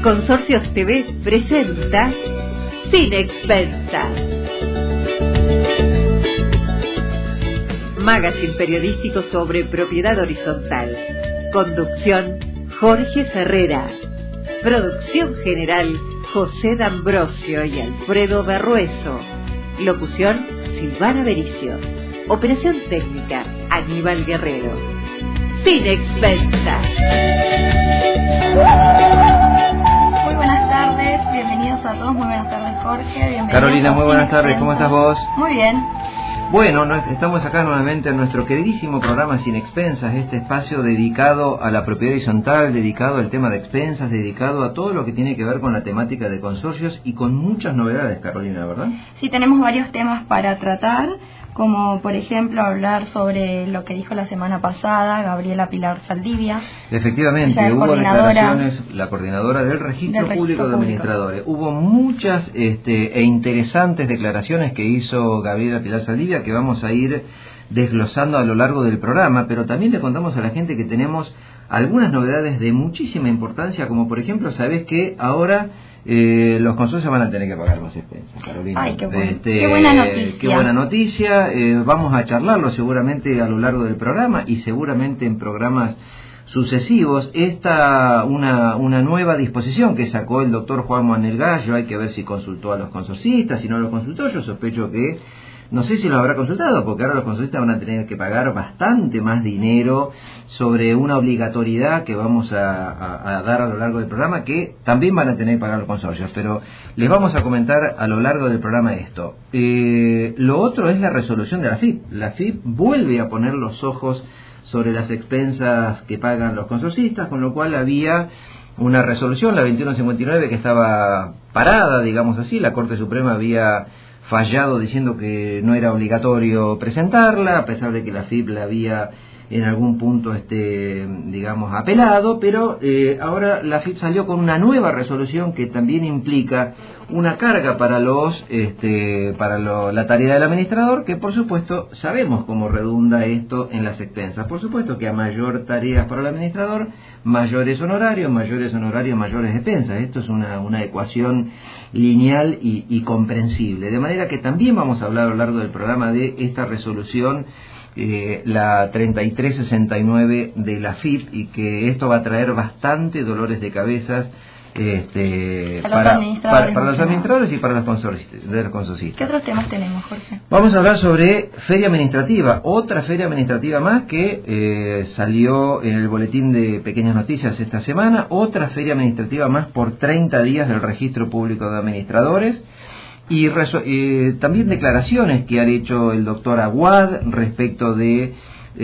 Consorcios TV presenta Sin Expensas. Magazine periodístico sobre propiedad horizontal. Conducción, Jorge Ferrera. Producción general, José D'Ambrosio y Alfredo Berrueso. Locución, Silvana Bericio. Operación técnica, Aníbal Guerrero. Sin Expensas. Muy buenas tardes, bienvenidos a todos. Muy buenas tardes, Jorge. Bienvenido. Carolina, muy buenas tardes. ¿Cómo estás vos? Muy bien. Bueno, estamos acá nuevamente en nuestro queridísimo programa Sin Expensas, este espacio dedicado a la propiedad horizontal, dedicado al tema de expensas, dedicado a todo lo que tiene que ver con la temática de consorcios y con muchas novedades, Carolina, ¿verdad? Sí, tenemos varios temas para tratar, como por ejemplo hablar sobre lo que dijo la semana pasada Gabriela Pilar Saldivia. Efectivamente, hubo declaraciones, la coordinadora del Registro Público de Administradores. Hubo muchas e interesantes declaraciones que hizo Gabriela Pilar Saldivia que vamos a ir desglosando a lo largo del programa, pero también le contamos a la gente que tenemos algunas novedades de muchísima importancia, como por ejemplo, ¿sabés que ahora los consorcios van a tener que pagar más expensas, Carolina? Ay, qué buena noticia. Qué buena noticia. Vamos a charlarlo seguramente a lo largo del programa y seguramente en programas sucesivos. Una nueva disposición que sacó el doctor Juan Manuel Gallo. Hay que ver si consultó a los consorcistas. Si no los consultó, yo sospecho que no sé si lo habrá consultado, porque ahora los consorcistas van a tener que pagar bastante más dinero sobre una obligatoriedad que vamos a dar a lo largo del programa, que también van a tener que pagar los consorcios, pero les vamos a comentar a lo largo del programa esto. Lo otro es la resolución de la FIP. La FIP vuelve a poner los ojos sobre las expensas que pagan los consorcistas, con lo cual había una resolución, la 2159, que estaba parada, digamos así. La Corte Suprema había fallado diciendo que no era obligatorio presentarla, a pesar de que la FIP la había en algún punto digamos apelado, pero ahora la FIP salió con una nueva resolución que también implica una carga para la tarea del administrador, que por supuesto sabemos cómo redunda esto en las expensas. Por supuesto que a mayor tareas para el administrador, mayores honorarios, mayores expensas. Esto es una ecuación lineal y comprensible, de manera que también vamos a hablar a lo largo del programa de esta resolución, la 3369 de la FIP, y que esto va a traer bastante dolores de cabezas para los administradores y para los consorcistas. ¿Qué otros temas tenemos, Jorge? Vamos a hablar sobre feria administrativa, otra feria administrativa más que salió en el boletín de Pequeñas Noticias esta semana, otra feria administrativa más por 30 días del Registro Público de Administradores. Y también declaraciones que ha hecho el doctor Aguad respecto de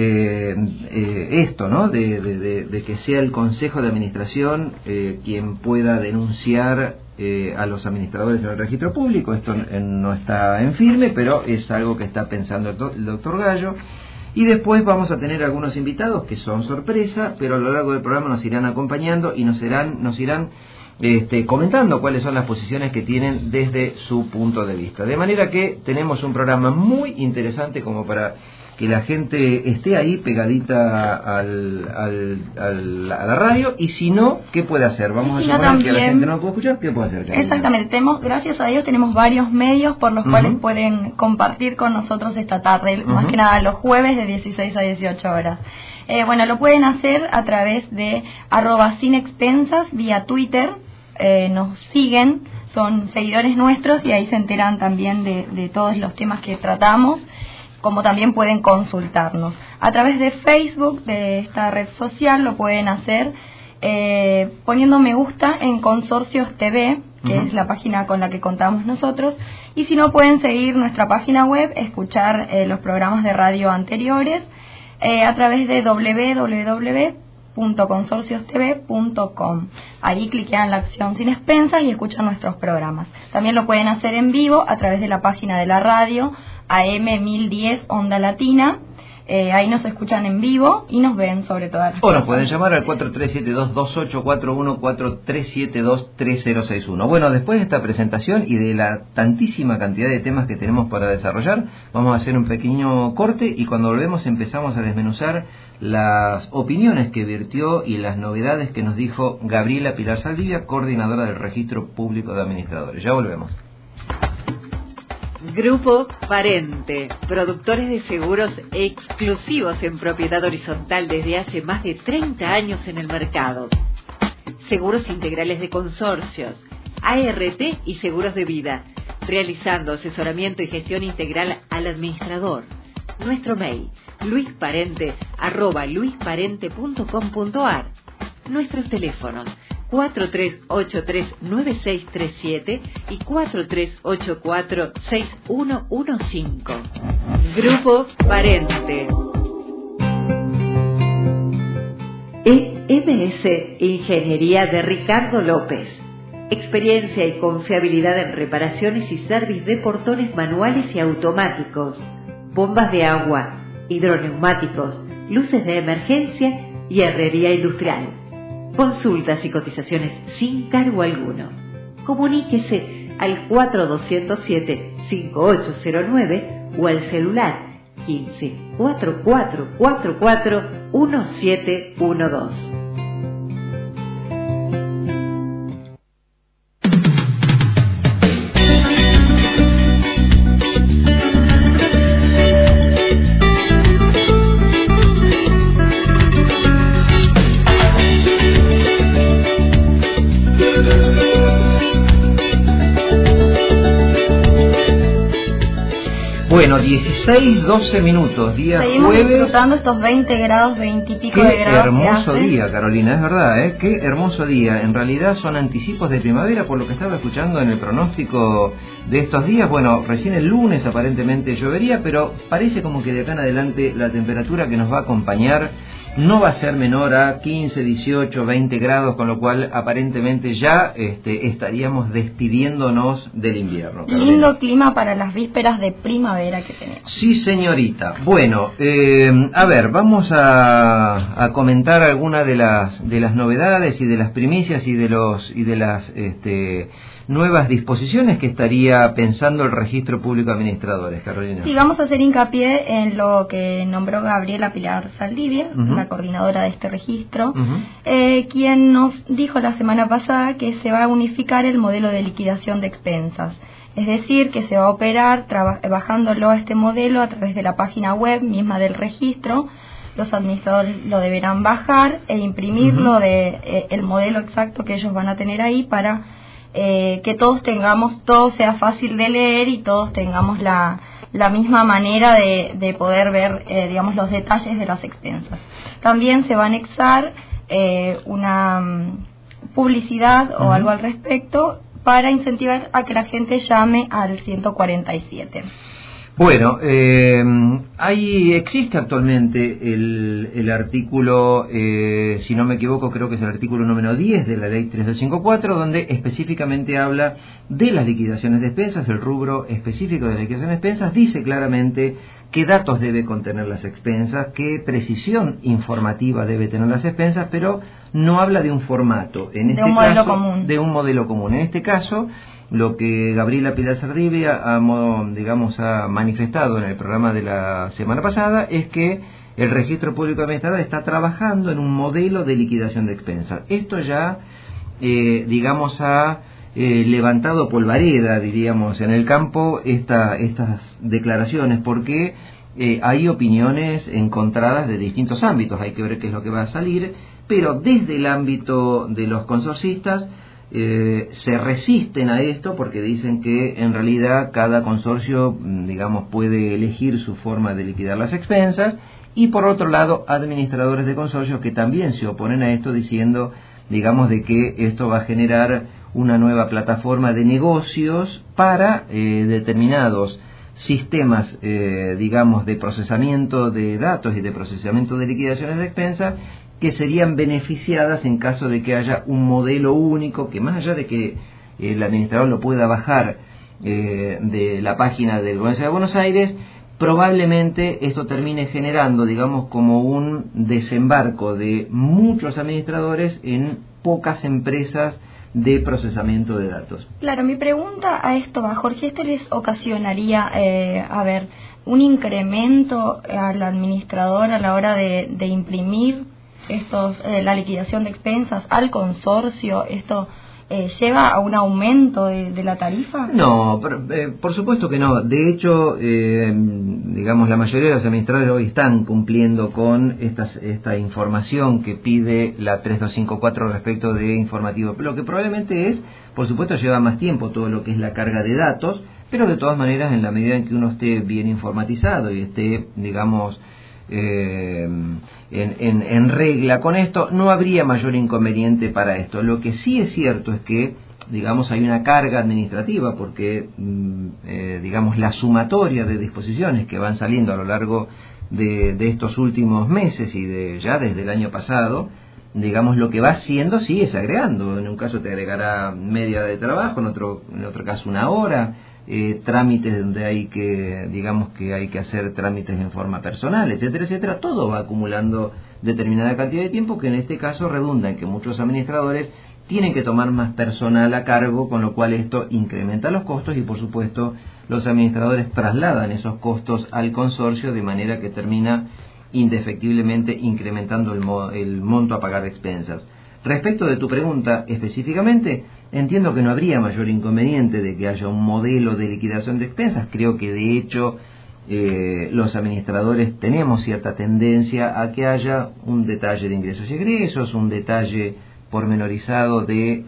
esto, ¿no? De que sea el Consejo de Administración quien pueda denunciar a los administradores en el registro público. Esto no está en firme, pero es algo que está pensando el doctor Gallo. Y después vamos a tener algunos invitados que son sorpresa, pero a lo largo del programa nos irán acompañando y nos irán comentando cuáles son las posiciones que tienen desde su punto de vista. De manera que tenemos un programa muy interesante como para que la gente esté ahí pegadita a la radio, y si no, ¿qué puede hacer? Vamos a llamar que la gente no puede escuchar, ¿qué puede hacer? Exactamente, gracias a Dios tenemos varios medios por los cuales pueden compartir con nosotros esta tarde, más que nada los jueves de 16 a 18 horas. Lo pueden hacer a través de @sinexpensas vía Twitter. Nos siguen, son seguidores nuestros y ahí se enteran también de todos los temas que tratamos, como también pueden consultarnos. A través de Facebook, de esta red social, lo pueden hacer poniendo me gusta en Consorcios TV, que es la página con la que contamos nosotros, y si no, pueden seguir nuestra página web, escuchar los programas de radio anteriores a través de www.consorciostv.com. Ahí cliquean la acción Sin Expensas y escuchan nuestros programas. También lo pueden hacer en vivo a través de la página de la radio AM 1010 Onda Latina, Ahí nos escuchan en vivo y nos ven sobre todas las cosas. cosas. Pueden llamar al 4372-2841, 4372-3061. Bueno, después de esta presentación y de la tantísima cantidad de temas que tenemos para desarrollar, vamos a hacer un pequeño corte y cuando volvemos empezamos a desmenuzar las opiniones que vertió y las novedades que nos dijo Gabriela Pilar Saldivia, coordinadora del Registro Público de Administradores. Ya volvemos. Grupo Parente, productores de seguros exclusivos en propiedad horizontal desde hace más de 30 años en el mercado. Seguros integrales de consorcios, ART y seguros de vida, realizando asesoramiento y gestión integral al administrador. Nuestro mail, luisparente@luisparente.com.ar. Nuestros teléfonos 4383-9637 y 4384-6115. Grupo Parente. EMS Ingeniería de Ricardo López. Experiencia y confiabilidad en reparaciones y servicios de portones manuales y automáticos, bombas de agua, hidroneumáticos, luces de emergencia y herrería industrial. Consultas y cotizaciones sin cargo alguno. Comuníquese al 4207-5809 o al celular 15 4444 1712. Bueno, 16-12 minutos, día Seguimos jueves. disfrutando estos 20 grados, 20 y pico de grados. Qué hermoso día, Carolina, es verdad, ¿eh? Qué hermoso día. En realidad son anticipos de primavera, por lo que estaba escuchando en el pronóstico de estos días. Bueno, recién el lunes aparentemente llovería, pero parece como que de acá en adelante la temperatura que nos va a acompañar no va a ser menor a 15, 18, 20 grados, con lo cual aparentemente ya estaríamos despidiéndonos del invierno. Carolina. Lindo clima para las vísperas de primavera que tenemos. Sí, señorita. Bueno, a ver, vamos a comentar algunas de las novedades y de las primicias y de las nuevas disposiciones que estaría pensando el Registro Público de Administradores, Carolina. Sí, vamos a hacer hincapié en lo que nombró Gabriela Pilar Saldivia, la coordinadora de este registro, quien nos dijo la semana pasada que se va a unificar el modelo de liquidación de expensas. Es decir, que se va a operar bajándolo a este modelo a través de la página web misma del registro. Los administradores lo deberán bajar e imprimirlo el modelo exacto que ellos van a tener ahí para que todos tengamos, todo sea fácil de leer y todos tengamos la misma manera de poder ver, digamos, los detalles de las expensas. También se va a anexar una publicidad o algo al respecto para incentivar a que la gente llame al 147. Bueno, existe actualmente el artículo, si no me equivoco, creo que es el artículo número 10 de la ley 3254, donde específicamente habla de las liquidaciones de expensas. El rubro específico de la liquidación de expensas dice claramente qué datos debe contener las expensas, qué precisión informativa debe tener las expensas, pero no habla de un formato, de un modelo común. En este caso, lo que Gabriela Pilar Saldivia ha manifestado en el programa de la semana pasada es que el Registro Público de Administradores está trabajando en un modelo de liquidación de expensas. Esto ya, ha levantado polvareda, diríamos, en el campo estas declaraciones, porque hay opiniones encontradas de distintos ámbitos. Hay que ver qué es lo que va a salir, pero desde el ámbito de los consorcistas se resisten a esto porque dicen que en realidad cada consorcio, puede elegir su forma de liquidar las expensas, y por otro lado administradores de consorcios que también se oponen a esto, diciendo, de que esto va a generar una nueva plataforma de negocios para determinados sistemas, de procesamiento de datos y de procesamiento de liquidaciones de expensas, que serían beneficiadas en caso de que haya un modelo único, que más allá de que el administrador lo pueda bajar de la página del Gobierno de Buenos Aires, probablemente esto termine generando, digamos, como un desembarco de muchos administradores en pocas empresas de procesamiento de datos. Claro, mi pregunta a esto va, Jorge, ¿esto les ocasionaría, un incremento al administrador a la hora de imprimir la liquidación de expensas al consorcio? ¿Esto lleva a un aumento de la tarifa? No, por supuesto que no. De hecho, digamos, la mayoría de los administradores hoy están cumpliendo con esta información que pide la 3254 respecto de informativo. Lo que probablemente es, por supuesto, lleva más tiempo todo lo que es la carga de datos, pero de todas maneras, en la medida en que uno esté bien informatizado y esté, digamos, en regla con esto, no habría mayor inconveniente para esto. Lo que sí es cierto es que, digamos, hay una carga administrativa porque, digamos, la sumatoria de disposiciones que van saliendo a lo largo de estos últimos meses y ya desde el año pasado, digamos, lo que va haciendo sí es agregando. En un caso te agregará media de trabajo, en otro caso una hora. Trámites donde hay que, digamos que hay que hacer trámites en forma personal, etcétera, etcétera, todo va acumulando determinada cantidad de tiempo que en este caso redunda en que muchos administradores tienen que tomar más personal a cargo, con lo cual esto incrementa los costos y por supuesto los administradores trasladan esos costos al consorcio de manera que termina indefectiblemente incrementando el monto a pagar de expensas. Respecto de tu pregunta específicamente, entiendo que no habría mayor inconveniente de que haya un modelo de liquidación de expensas. Creo que de hecho los administradores tenemos cierta tendencia a que haya un detalle de ingresos y egresos, un detalle pormenorizado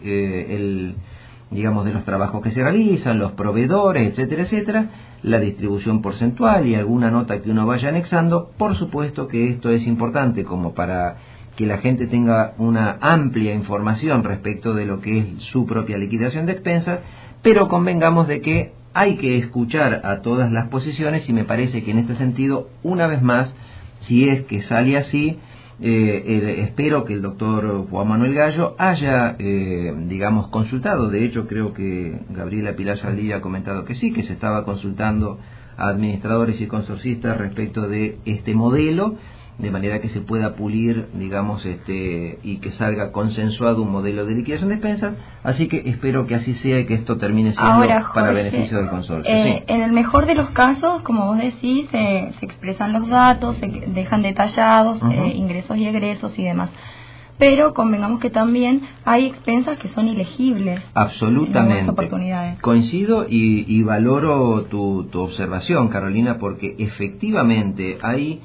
de digamos, de los trabajos que se realizan, los proveedores, etcétera, etcétera, la distribución porcentual y alguna nota que uno vaya anexando. Por supuesto que esto es importante como para que la gente tenga una amplia información respecto de lo que es su propia liquidación de expensas, pero convengamos de que hay que escuchar a todas las posiciones y me parece que en este sentido, una vez más, si es que sale así, espero que el doctor Juan Manuel Gallo haya, digamos, consultado. De hecho, creo que Gabriela Pilar Saldivia ha comentado que sí, que se estaba consultando a administradores y consorcistas respecto de este modelo, de manera que se pueda pulir, digamos, y que salga consensuado un modelo de liquidación de expensas. Así que espero que así sea y que esto termine siendo ahora, Jorge, para beneficio del consorcio. Sí. En el mejor de los casos, como vos decís, se expresan los datos, se dejan detallados, ingresos y egresos y demás. Pero convengamos que también hay expensas que son ilegibles. Absolutamente. En oportunidades. Coincido y valoro tu observación, Carolina, porque efectivamente hay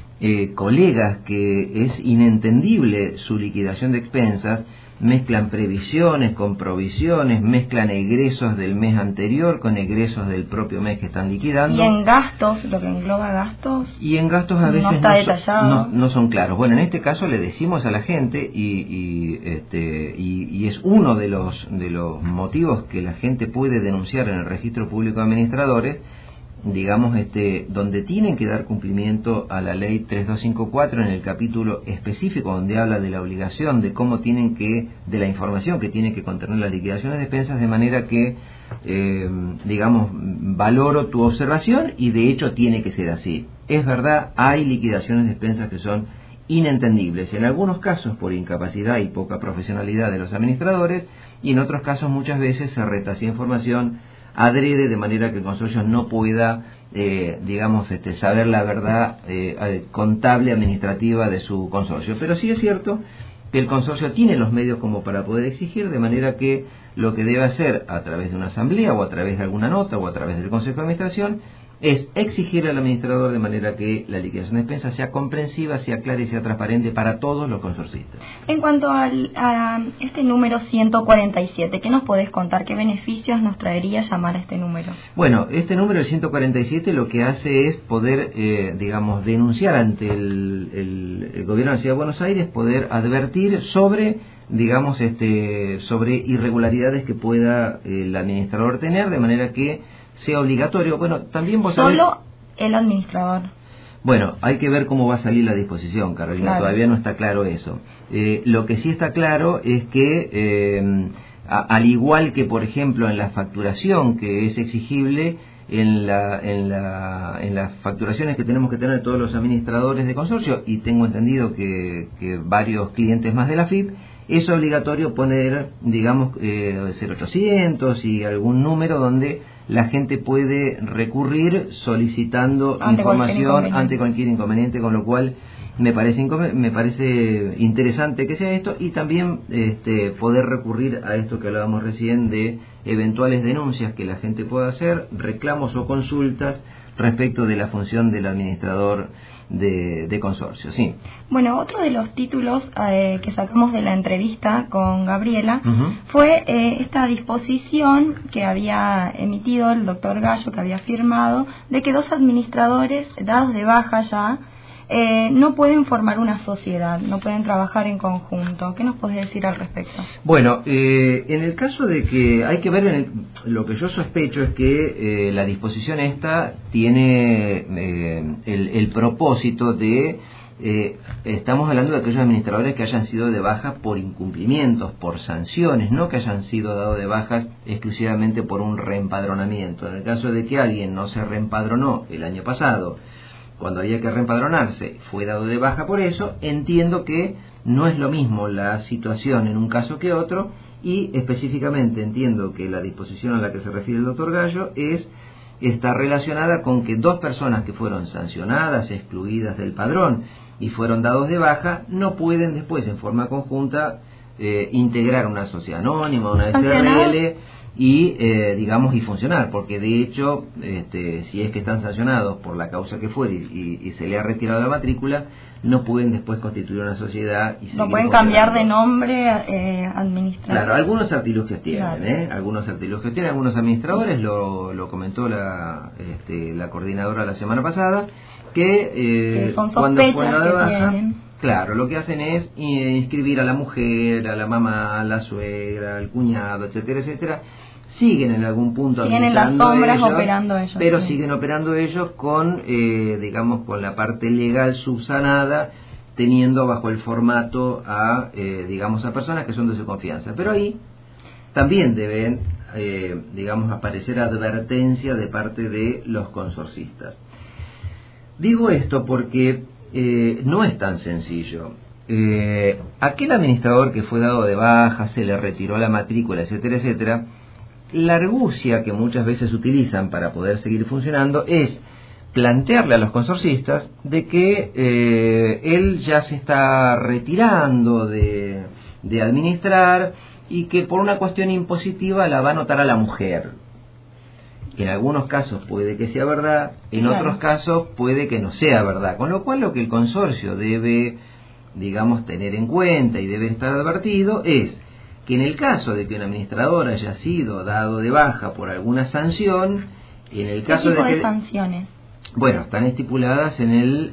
colegas que es inentendible su liquidación de expensas, mezclan previsiones con provisiones, mezclan egresos del mes anterior con egresos del propio mes que están liquidando. Y en gastos, lo que engloba gastos. Y en gastos a veces no está detallado. No son claros. Bueno, en este caso le decimos a la gente y es uno de los motivos que la gente puede denunciar en el Registro Público de Administradores, digamos, donde tienen que dar cumplimiento a la ley 3254 en el capítulo específico donde habla de la obligación de cómo de la información que tiene que contener las liquidaciones de expensas, de manera que, digamos, valoro tu observación y de hecho tiene que ser así. Es verdad, hay liquidaciones de expensas que son inentendibles, en algunos casos por incapacidad y poca profesionalidad de los administradores, y en otros casos muchas veces se retasea información adrede, de manera que el consorcio no pueda, digamos, saber la verdad contable, administrativa de su consorcio. Pero sí es cierto que el consorcio tiene los medios como para poder exigir, de manera que lo que debe hacer a través de una asamblea o a través de alguna nota o a través del Consejo de Administración es exigir al administrador de manera que la liquidación de expensas sea comprensiva, sea clara y sea transparente para todos los consorcistas. En cuanto a este número 147, ¿qué nos podés contar? ¿Qué beneficios nos traería llamar a este número? Bueno, este número, el 147, lo que hace es poder, digamos, denunciar ante el Gobierno de la Ciudad de Buenos Aires, poder advertir sobre, digamos, sobre irregularidades que pueda el administrador tener, de manera que sea obligatorio. Bueno, también vos sabés... Solo el administrador. Bueno, hay que ver cómo va a salir la disposición, Carolina, claro. Todavía no está claro eso. Lo que sí está claro es que, al igual que, por ejemplo, en la facturación que es exigible, en las facturaciones que tenemos que tener todos los administradores de consorcio, y tengo entendido que varios clientes más de la FIP, es obligatorio poner, digamos, 0800 y algún número donde la gente puede recurrir solicitando información ante cualquier inconveniente, con lo cual me parece interesante que sea esto, y también poder recurrir a esto que hablábamos recién de eventuales denuncias que la gente pueda hacer, reclamos o consultas respecto de la función del administrador de consorcio. Sí. Bueno, otro de los títulos que sacamos de la entrevista con Gabriela fue esta disposición que había emitido el doctor Gallo, que había firmado, de que 2 administradores dados de baja ya no pueden formar una sociedad, no pueden trabajar en conjunto. ¿Qué nos podés decir al respecto? Bueno, en el caso de que hay que ver, lo que yo sospecho es que la disposición esta tiene el propósito de, estamos hablando de aquellos administradores que hayan sido de baja por incumplimientos, por sanciones, no que hayan sido dados de bajas exclusivamente por un reempadronamiento. En el caso de que alguien no se reempadronó el año pasado, cuando había que reempadronarse, fue dado de baja por eso, entiendo que no es lo mismo la situación en un caso que otro, y específicamente entiendo que la disposición a la que se refiere el doctor Gallo está relacionada con que 2 personas que fueron sancionadas, excluidas del padrón y fueron dados de baja, no pueden después en forma conjunta integrar una sociedad anónima, una SRL y funcionar, porque de hecho si es que están sancionados por la causa que fuere y se le ha retirado la matrícula, no pueden después constituir una sociedad y no pueden cambiar de nombre administrador. Claro, algunos artilugios tienen, algunos artilugios tienen, algunos administradores, lo comentó la coordinadora la semana pasada, que cuando fue dado de baja, claro, lo que hacen es inscribir a la mujer, a la mamá, a la suegra, al cuñado, etcétera, etcétera. Siguen en algún punto administrando ellos, operando ellos, pero siguen operando ellos con, con la parte legal subsanada, teniendo bajo el formato a personas que son de su confianza. Pero ahí también deben, aparecer advertencia de parte de los consorcistas. Digo esto porque no es tan sencillo. Aquel administrador que fue dado de baja, se le retiró la matrícula, etcétera, etcétera, la argucia que muchas veces utilizan para poder seguir funcionando es plantearle a los consorcistas de que él ya se está retirando de administrar y que por una cuestión impositiva la va a anotar a la mujer. En algunos casos puede que sea verdad, en otros casos puede que no sea verdad, con lo cual lo que el consorcio debe, tener en cuenta y debe estar advertido es que en el caso de que un administrador haya sido dado de baja por alguna sanción, en el caso ¿qué tipo de sanciones? Bueno, están estipuladas en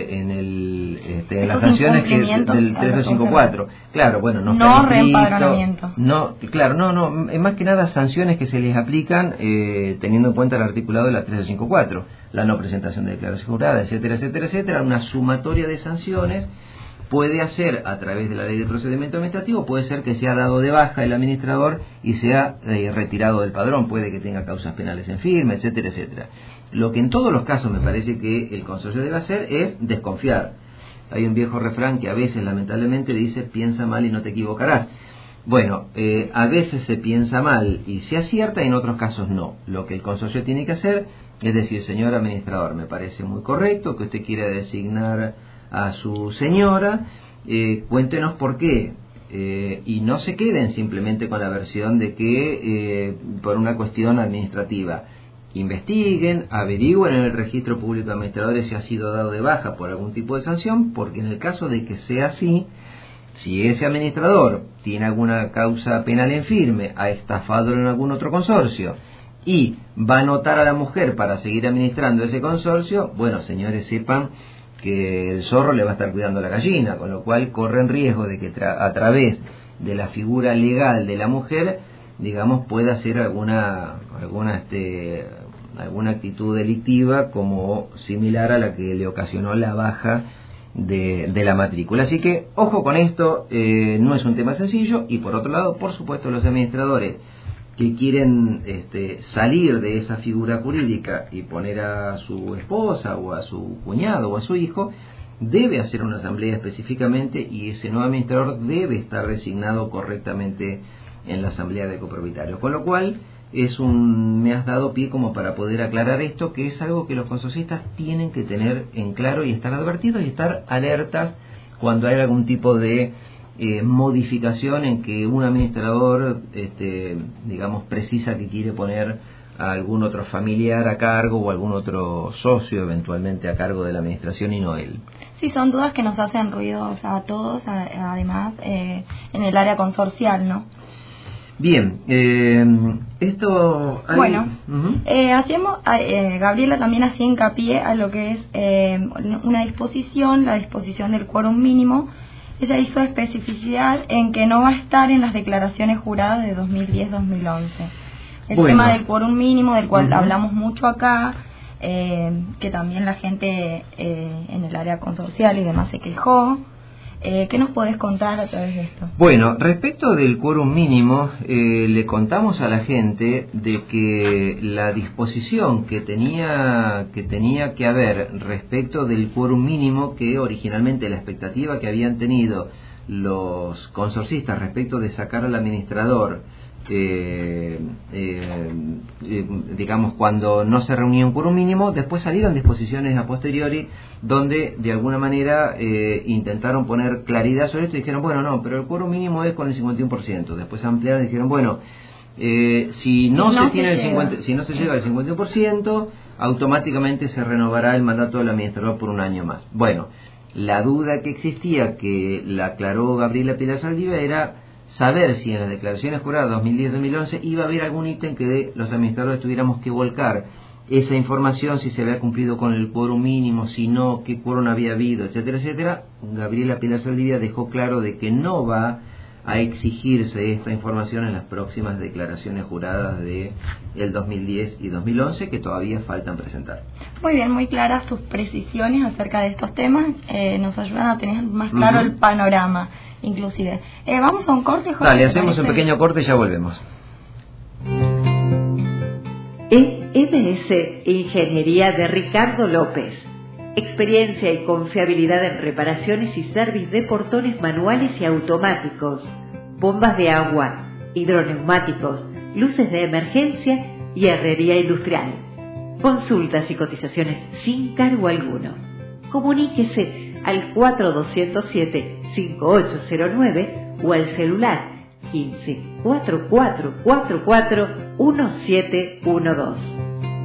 las sanciones del 3254. Claro, bueno, no reempadronamiento. No, claro, no, más que nada sanciones que se les aplican teniendo en cuenta el articulado de la 3254, la no presentación de declaración jurada, etcétera, etcétera, etcétera, una sumatoria de sanciones. Puede hacer, a través de la ley de procedimiento administrativo, puede ser que sea dado de baja el administrador y sea retirado del padrón, puede que tenga causas penales en firme, etcétera, etcétera. Lo que en todos los casos me parece que el consorcio debe hacer es desconfiar. Hay un viejo refrán que a veces lamentablemente dice: piensa mal y no te equivocarás. Bueno, a veces se piensa mal y se acierta, y en otros casos no. Lo que el consorcio tiene que hacer es decir: señor administrador, me parece muy correcto que usted quiera designar a su señora, cuéntenos por qué, y no se queden simplemente con la versión de que por una cuestión administrativa. Investiguen, averigüen en el registro público de administradores si ha sido dado de baja por algún tipo de sanción, porque en el caso de que sea así, si ese administrador tiene alguna causa penal en firme, ha estafado en algún otro consorcio y va a anotar a la mujer para seguir administrando ese consorcio, bueno, señores, sepan que el zorro le va a estar cuidando la gallina, con lo cual corren riesgo de que a través de la figura legal de la mujer, pueda hacer alguna actitud delictiva como similar a la que le ocasionó la baja de la matrícula. Así que ojo con esto, no es un tema sencillo. Y por otro lado, por supuesto, los administradores que quieren salir de esa figura jurídica y poner a su esposa o a su cuñado o a su hijo, debe hacer una asamblea específicamente y ese nuevo administrador debe estar designado correctamente en la asamblea de copropietarios. Con lo cual, me has dado pie como para poder aclarar esto, que es algo que los consorcistas tienen que tener en claro y estar advertidos y estar alertas cuando hay algún tipo de modificación en que un administrador, digamos, precisa que quiere poner a algún otro familiar a cargo o algún otro socio eventualmente a cargo de la administración y no él. Sí, son dudas que nos hacen ruido, o sea, a todos, además, en el área consorcial, ¿no? Bien, esto... Bueno, Gabriela también hacía hincapié a lo que es una disposición, la disposición del quórum mínimo. Ella hizo especificidad en que no va a estar en las declaraciones juradas de 2010-2011. El tema del quórum mínimo, del cual hablamos mucho acá, que también la gente en el área consorcial y demás se quejó. ¿Qué nos podés contar a través de esto? Bueno, respecto del quórum mínimo, le contamos a la gente de que la disposición que tenía que haber respecto del quórum mínimo, que originalmente la expectativa que habían tenido los consorcistas respecto de sacar al administrador, digamos, cuando no se reunía un quórum mínimo, después salieron disposiciones a posteriori donde de alguna manera intentaron poner claridad sobre esto y dijeron, bueno, no, pero el quórum mínimo es con el 51%. Después ampliaron y dijeron, bueno, si no se llega al 51%, automáticamente se renovará el mandato del administrador por un año más. Bueno, la duda que existía, que la aclaró Gabriela Pilar Saldivia, era saber si en las declaraciones juradas 2010-2011 iba a haber algún ítem que los administradores tuviéramos que volcar esa información, si se había cumplido con el quórum mínimo, si no, qué quórum había habido, etcétera, etcétera. Gabriela Pilar Saldivia dejó claro de que no va a exigirse esta información en las próximas declaraciones juradas de el 2010 y 2011, que todavía faltan presentar. Muy bien, muy claras sus precisiones acerca de estos temas, nos ayudan a tener más claro el panorama, inclusive. Vamos a un corte, Jorge. Dale, hacemos un pequeño corte y ya volvemos. EMS Ingeniería de Ricardo López. Experiencia y confiabilidad en reparaciones y servicios de portones manuales y automáticos, bombas de agua, hidroneumáticos, luces de emergencia y herrería industrial. Consultas y cotizaciones sin cargo alguno. Comuníquese al 4207-5809 o al celular 15 4444 1712.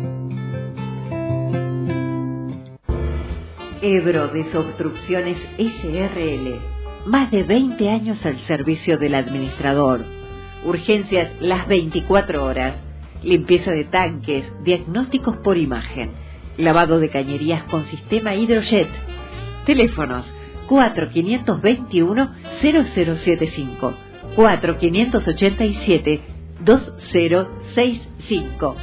Ebro Desobstrucciones S.R.L. Más de 20 años al servicio del administrador. Urgencias las 24 horas. Limpieza de tanques, diagnósticos por imagen. Lavado de cañerías con sistema Hydrojet. Teléfonos 4521-0075, 4587-2065.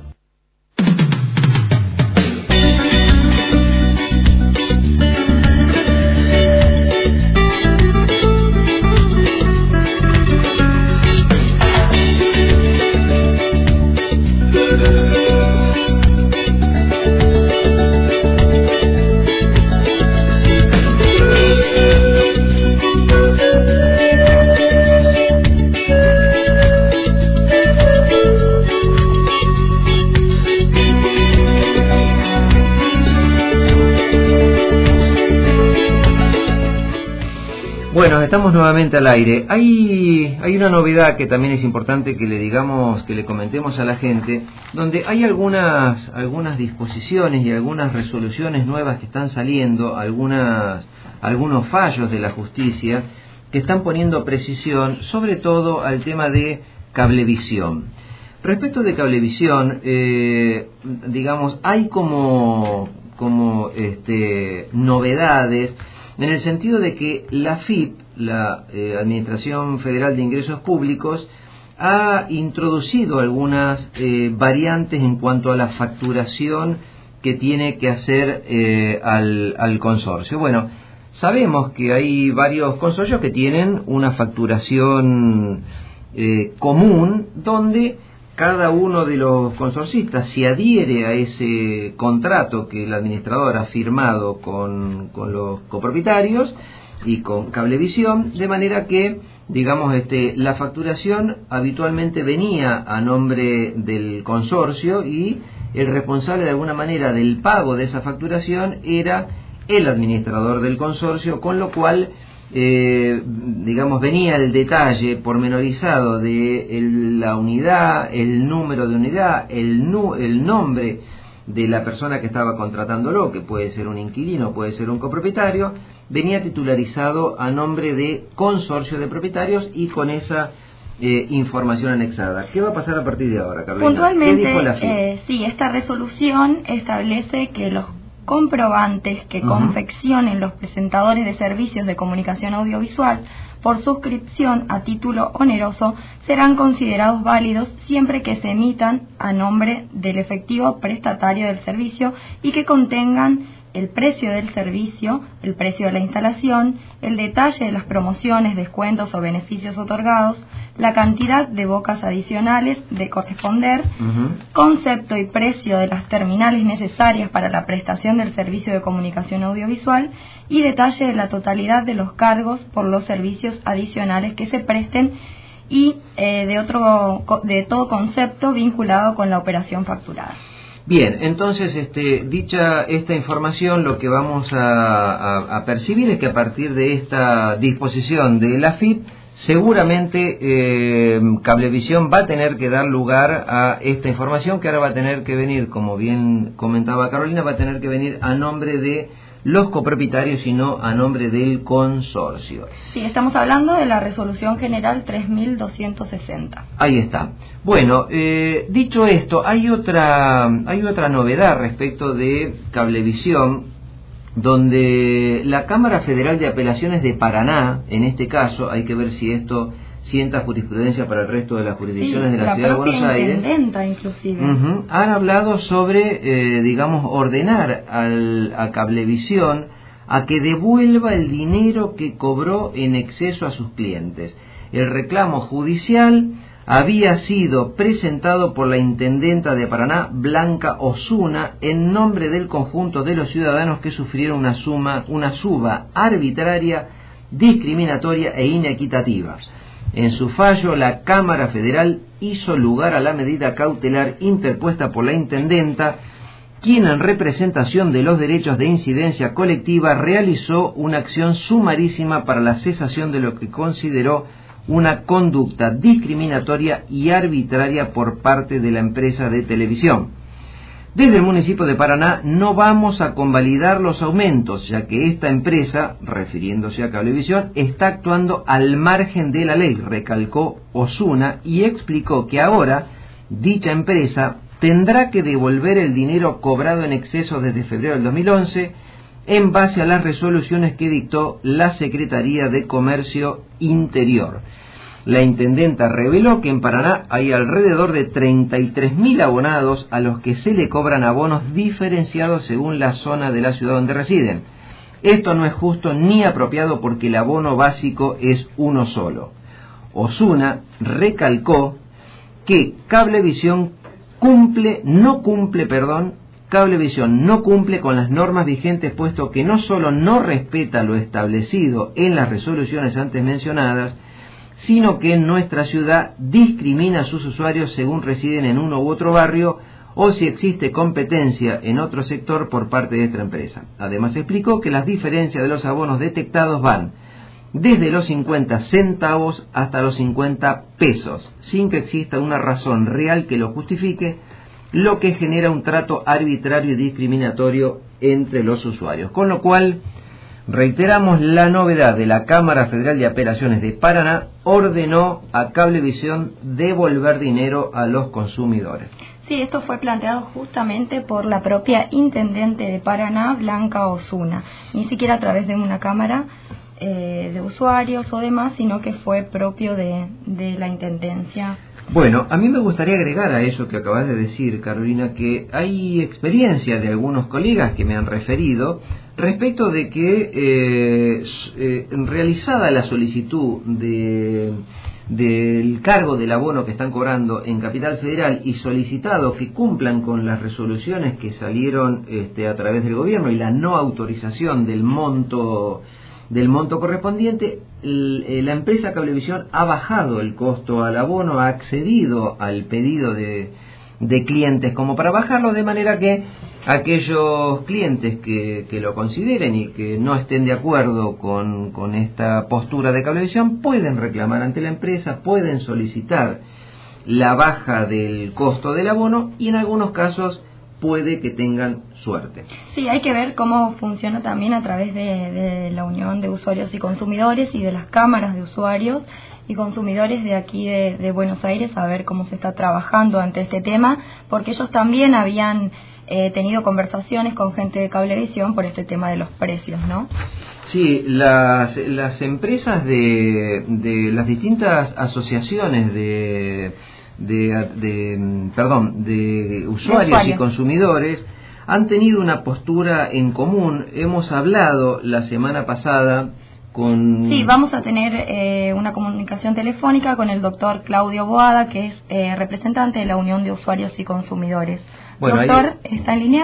Bueno, estamos nuevamente al aire. Hay una novedad que también es importante que le digamos, que le comentemos a la gente, donde hay algunas disposiciones y algunas resoluciones nuevas que están saliendo, algunos fallos de la justicia que están poniendo precisión, sobre todo al tema de cablevisión. Respecto de cablevisión, digamos, hay como novedades, en el sentido de que la AFIP, la Administración Federal de Ingresos Públicos, ha introducido algunas variantes en cuanto a la facturación que tiene que hacer al consorcio. Bueno, sabemos que hay varios consorcios que tienen una facturación común, donde cada uno de los consorcistas se adhiere a ese contrato que el administrador ha firmado con los copropietarios y con Cablevisión, de manera que, digamos, la facturación habitualmente venía a nombre del consorcio y el responsable de alguna manera del pago de esa facturación era el administrador del consorcio, con lo cual digamos, venía el detalle pormenorizado de la unidad, el número de unidad, el nombre de la persona que estaba contratándolo, que puede ser un inquilino, puede ser un copropietario, venía titularizado a nombre de consorcio de propietarios y con esa información anexada. ¿Qué va a pasar a partir de ahora, Carolina? Puntualmente, ¿qué dijo la FIP? Sí, esta resolución establece que los comprobantes que confeccionen los presentadores de servicios de comunicación audiovisual por suscripción a título oneroso serán considerados válidos siempre que se emitan a nombre del efectivo prestatario del servicio y que contengan el precio del servicio, el precio de la instalación, el detalle de las promociones, descuentos o beneficios otorgados, la cantidad de bocas adicionales de corresponder, concepto y precio de las terminales necesarias para la prestación del servicio de comunicación audiovisual y detalle de la totalidad de los cargos por los servicios adicionales que se presten y de todo concepto vinculado con la operación facturada. Bien, entonces dicha esta información, lo que vamos a percibir es que a partir de esta disposición de la FIP, seguramente Cablevisión va a tener que dar lugar a esta información, que ahora va a tener que venir, como bien comentaba Carolina, va a tener que venir a nombre de los copropietarios y no a nombre del consorcio. Sí, estamos hablando de la Resolución General 3260. Ahí está. Bueno, dicho esto, hay otra novedad respecto de Cablevisión, donde la Cámara Federal de Apelaciones de Paraná, en este caso, hay que ver si esto sienta jurisprudencia para el resto de las jurisdicciones de la Ciudad de Buenos Aires, inclusive. Han hablado sobre, digamos, ordenar a Cablevisión a que devuelva el dinero que cobró en exceso a sus clientes. El reclamo judicial había sido presentado por la intendenta de Paraná, Blanca Osuna, en nombre del conjunto de los ciudadanos que sufrieron una suba arbitraria, discriminatoria e inequitativa. En su fallo, la Cámara Federal hizo lugar a la medida cautelar interpuesta por la intendenta, quien en representación de los derechos de incidencia colectiva realizó una acción sumarísima para la cesación de lo que consideró una conducta discriminatoria y arbitraria por parte de la empresa de televisión. Desde el municipio de Paraná no vamos a convalidar los aumentos, ya que esta empresa, refiriéndose a Cablevisión, está actuando al margen de la ley, recalcó Osuna, y explicó que ahora dicha empresa tendrá que devolver el dinero cobrado en exceso desde febrero del 2011 en base a las resoluciones que dictó la Secretaría de Comercio Interior. La intendenta reveló que en Paraná hay alrededor de 33.000 abonados a los que se le cobran abonos diferenciados según la zona de la ciudad donde residen. Esto no es justo ni apropiado porque el abono básico es uno solo. Osuna recalcó que Cablevisión no cumple con las normas vigentes, puesto que no solo no respeta lo establecido en las resoluciones antes mencionadas, sino que en nuestra ciudad discrimina a sus usuarios según residen en uno u otro barrio o si existe competencia en otro sector por parte de esta empresa. Además explicó que las diferencias de los abonos detectados van desde los 50 centavos hasta los 50 pesos, sin que exista una razón real que lo justifique, lo que genera un trato arbitrario y discriminatorio entre los usuarios. Con lo cual, reiteramos la novedad de la Cámara Federal de Apelaciones de Paraná, ordenó a Cablevisión devolver dinero a los consumidores. Sí, esto fue planteado justamente por la propia intendente de Paraná, Blanca Osuna, ni siquiera a través de una cámara de usuarios o demás, sino que fue propio de la intendencia. Bueno, a mí me gustaría agregar a eso que acabas de decir, Carolina, que hay experiencia de algunos colegas que me han referido respecto de que realizada la solicitud de del cargo del abono que están cobrando en Capital Federal y solicitado que cumplan con las resoluciones que salieron a través del gobierno y la no autorización del monto correspondiente, la empresa Cablevisión ha bajado el costo al abono, ha accedido al pedido de clientes como para bajarlo, de manera que aquellos clientes que lo consideren y que no estén de acuerdo con esta postura de Cablevisión pueden reclamar ante la empresa, pueden solicitar la baja del costo del abono y en algunos casos puede que tengan suerte. Sí, hay que ver cómo funciona también a través de la Unión de Usuarios y Consumidores y de las cámaras de usuarios y consumidores de aquí de Buenos Aires, a ver cómo se está trabajando ante este tema, porque ellos también habían tenido conversaciones con gente de Cablevisión por este tema de los precios, ¿no? Sí, las empresas de las distintas asociaciones de usuarios y consumidores han tenido una postura en común. Hemos hablado la semana pasada con... Sí, vamos a tener una comunicación telefónica con el doctor Claudio Boada, que es representante de la Unión de Usuarios y Consumidores. Bueno, doctor, ¿está en línea?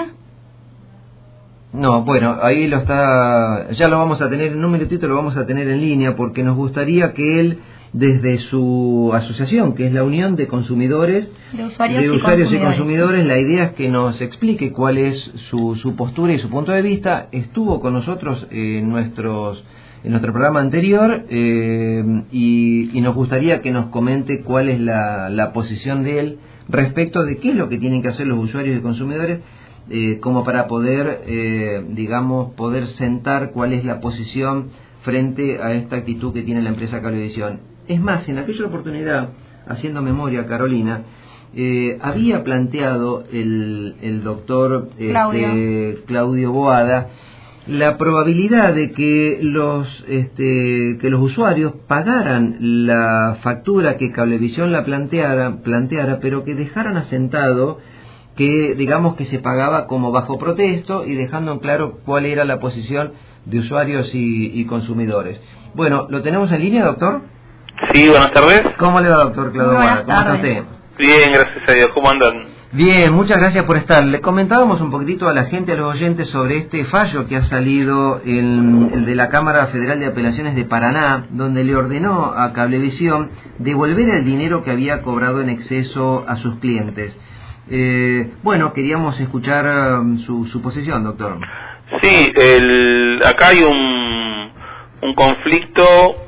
No, bueno, ahí lo está, ya lo vamos a tener, en un minutito lo vamos a tener en línea, porque nos gustaría que él, desde su asociación, que es la Unión de Consumidores, de Usuarios y Consumidores, la idea es que nos explique cuál es su postura y su punto de vista. Estuvo con nosotros en nuestro programa anterior y nos gustaría que nos comente cuál es la posición de él respecto de qué es lo que tienen que hacer los usuarios y consumidores como para poder, poder sentar cuál es la posición frente a esta actitud que tiene la empresa Cablevisión. Es más, en aquella oportunidad, haciendo memoria, Carolina, había planteado el doctor Claudio Boada la probabilidad de que los usuarios pagaran la factura que Cablevisión la planteara, pero que dejaran asentado que, digamos, que se pagaba como bajo protesto y dejando en claro cuál era la posición de usuarios y consumidores. Bueno, ¿lo tenemos en línea, doctor? Sí, buenas tardes. ¿Cómo le va, doctor Claudio? Buenas ¿Cómo está usted? Bien, gracias a Dios. ¿Cómo andan? Bien, muchas gracias por estar. Le comentábamos un poquitito a la gente, a los oyentes, sobre este fallo que ha salido el de la Cámara Federal de Apelaciones de Paraná, donde le ordenó a Cablevisión devolver el dinero que había cobrado en exceso a sus clientes. Bueno, queríamos escuchar su posición, doctor. Sí, acá hay un conflicto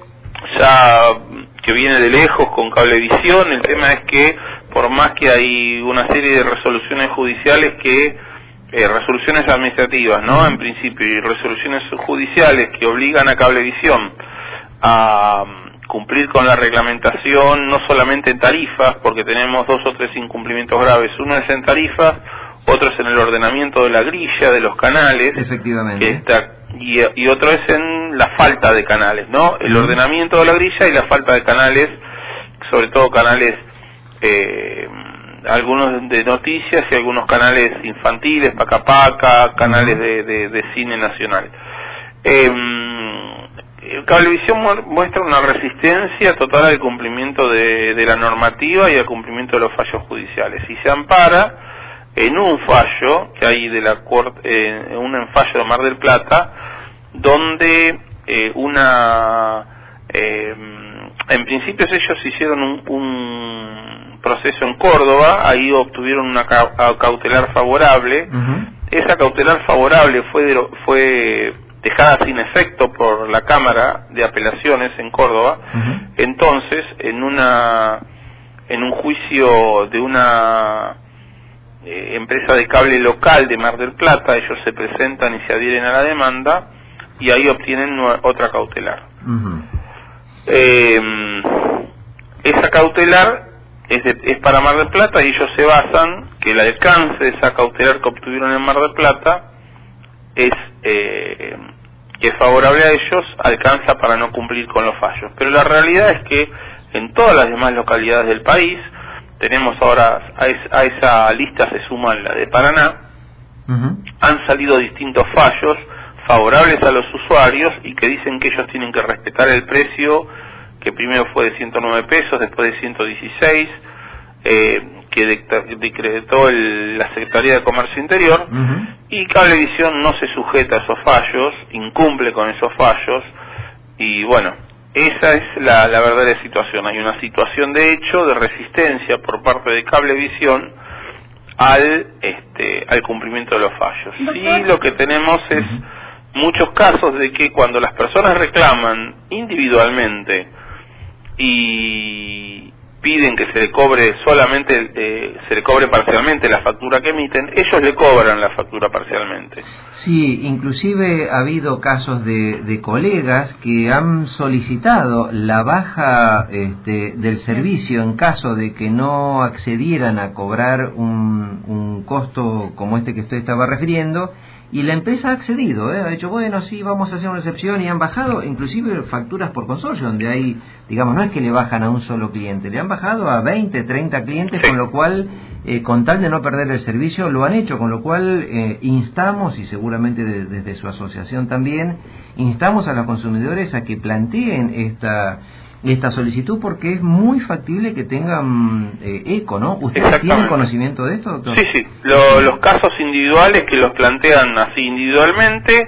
ya que viene de lejos con Cablevisión. El tema es que por más que hay una serie de resoluciones judiciales resoluciones administrativas, ¿no? En principio, y resoluciones judiciales que obligan a Cablevisión a cumplir con la reglamentación, no solamente en tarifas, porque tenemos 2 o 3 incumplimientos graves. Uno es en tarifas, otro es en el ordenamiento de la grilla, de los canales. Efectivamente. Y otro es en la falta de canales, ¿no? El ordenamiento de la grilla y la falta de canales, sobre todo canales, algunos de noticias y algunos canales infantiles, paca, canales de cine nacional. Cablevisión muestra una resistencia total al cumplimiento de la normativa y al cumplimiento de los fallos judiciales, y se ampara en un fallo que hay de la Corte, un fallo de Mar del Plata, donde en principio ellos hicieron un proceso en Córdoba, ahí obtuvieron una cautelar favorable. Esa cautelar favorable fue dejada sin efecto por la Cámara de Apelaciones en Córdoba. Entonces, en un juicio de una empresa de cable local de Mar del Plata, ellos se presentan y se adhieren a la demanda y ahí obtienen otra cautelar. Esa cautelar es para Mar del Plata, y ellos se basan que el alcance de esa cautelar que obtuvieron en Mar del Plata que es favorable a ellos, alcanza para no cumplir con los fallos. Pero la realidad es que en todas las demás localidades del país, tenemos ahora, a esa lista se suma la de Paraná, han salido distintos fallos favorables a los usuarios y que dicen que ellos tienen que respetar el precio que primero fue de 109 pesos, después de 116, que decretó la Secretaría de Comercio Interior, y Cablevisión no se sujeta a esos fallos, incumple con esos fallos, y bueno, esa es la verdadera situación. Hay una situación de hecho de resistencia por parte de Cablevisión al cumplimiento de los fallos. Sí, lo que tenemos es muchos casos de que cuando las personas reclaman individualmente y piden que se le cobre se le cobre parcialmente la factura que emiten, ellos le cobran la factura parcialmente. Sí, inclusive ha habido casos de colegas que han solicitado la baja del servicio en caso de que no accedieran a cobrar un costo como este que usted estaba refiriendo, y la empresa ha accedido, ha dicho, bueno, sí, vamos a hacer una excepción, y han bajado inclusive facturas por consorcio, donde hay, digamos, no es que le bajan a un solo cliente, le han bajado a 20, 30 clientes, con lo cual, con tal de no perder el servicio, lo han hecho, con lo cual instamos, y seguramente desde su asociación también, instamos a los consumidores a que planteen esta solicitud, porque es muy factible que tengan eco, ¿no? ¿Ustedes tienen conocimiento de esto, doctor? Sí. Los casos individuales que los plantean así individualmente,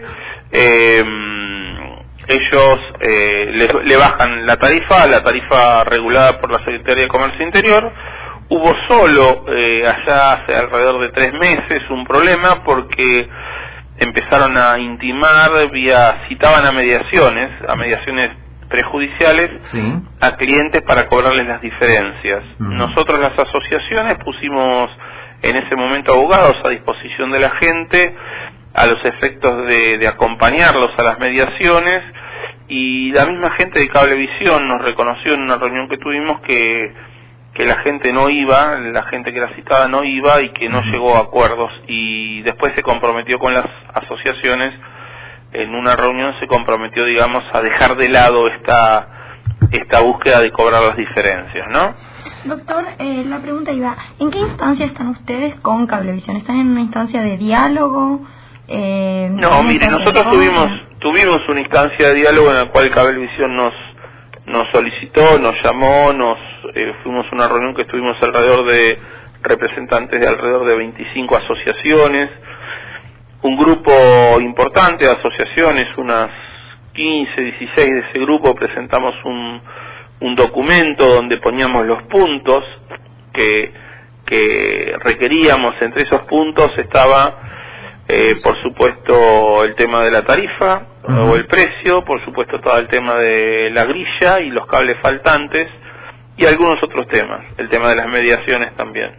ellos le bajan la tarifa regulada por la Secretaría de Comercio Interior. Hubo solo allá hace alrededor de 3 meses un problema porque empezaron a intimar citaban a mediaciones prejudiciales, sí, a clientes para cobrarles las diferencias. Nosotros, las asociaciones, pusimos en ese momento abogados a disposición de la gente a los efectos de acompañarlos a las mediaciones, y la misma gente de Cablevisión nos reconoció en una reunión que tuvimos que la gente no iba, la gente que la citaba no iba, y que no llegó a acuerdos, y después se comprometió con las asociaciones. En una reunión se comprometió, digamos, a dejar de lado esta búsqueda de cobrar las diferencias, ¿no? Doctor, la pregunta iba, ¿en qué instancia están ustedes con Cablevisión? ¿Están en una instancia de diálogo? No, mire, nosotros tuvimos una instancia de diálogo en la cual Cablevisión nos solicitó, nos llamó, fuimos a una reunión que estuvimos alrededor de representantes de alrededor de 25 asociaciones, un grupo importante de asociaciones, unas 15, 16 de ese grupo, presentamos un documento donde poníamos los puntos que requeríamos. Entre esos puntos estaba, por supuesto, el tema de la tarifa o el precio, por supuesto estaba el tema de la grilla y los cables faltantes, y algunos otros temas, el tema de las mediaciones también.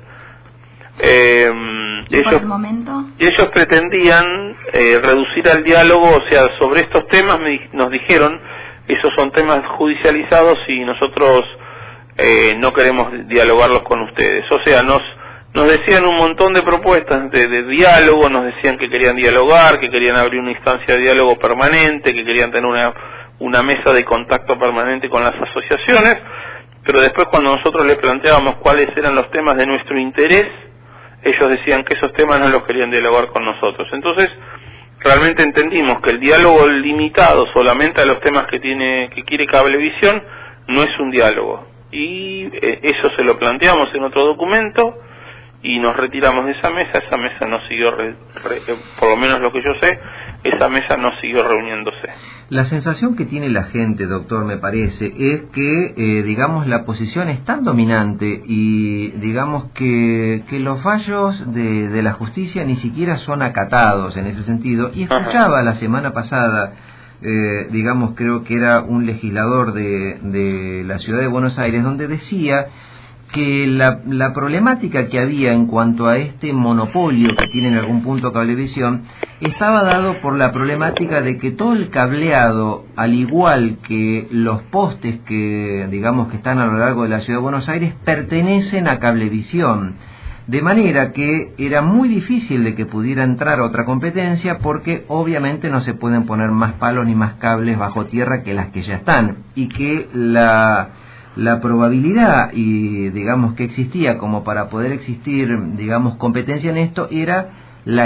Ellos pretendían reducir al diálogo, o sea, sobre estos temas nos dijeron, esos son temas judicializados y nosotros no queremos dialogarlos con ustedes. O sea, nos decían un montón de propuestas de diálogo, nos decían que querían dialogar, que querían abrir una instancia de diálogo permanente, que querían tener una mesa de contacto permanente con las asociaciones, pero después cuando nosotros les planteábamos cuáles eran los temas de nuestro interés, ellos decían que esos temas no los querían dialogar con nosotros. Entonces, realmente entendimos que el diálogo limitado solamente a los temas que quiere Cablevisión no es un diálogo. Y eso se lo planteamos en otro documento y nos retiramos de esa mesa no siguió, por lo menos lo que yo sé, esa mesa no siguió reuniéndose. La sensación que tiene la gente, doctor, me parece, es que, digamos, la posición es tan dominante y, digamos, que los fallos de la justicia ni siquiera son acatados en ese sentido. Y escuchaba la semana pasada, digamos, creo que era un legislador de la ciudad de Buenos Aires, donde decía que la problemática que había en cuanto a este monopolio que tiene en algún punto Cablevisión estaba dado por la problemática de que todo el cableado, al igual que los postes que digamos que están a lo largo de la ciudad de Buenos Aires, pertenecen a Cablevisión, de manera que era muy difícil de que pudiera entrar otra competencia, porque obviamente no se pueden poner más palos ni más cables bajo tierra que las que ya están, y que la probabilidad y digamos que existía como para poder existir, digamos, competencia en esto, era la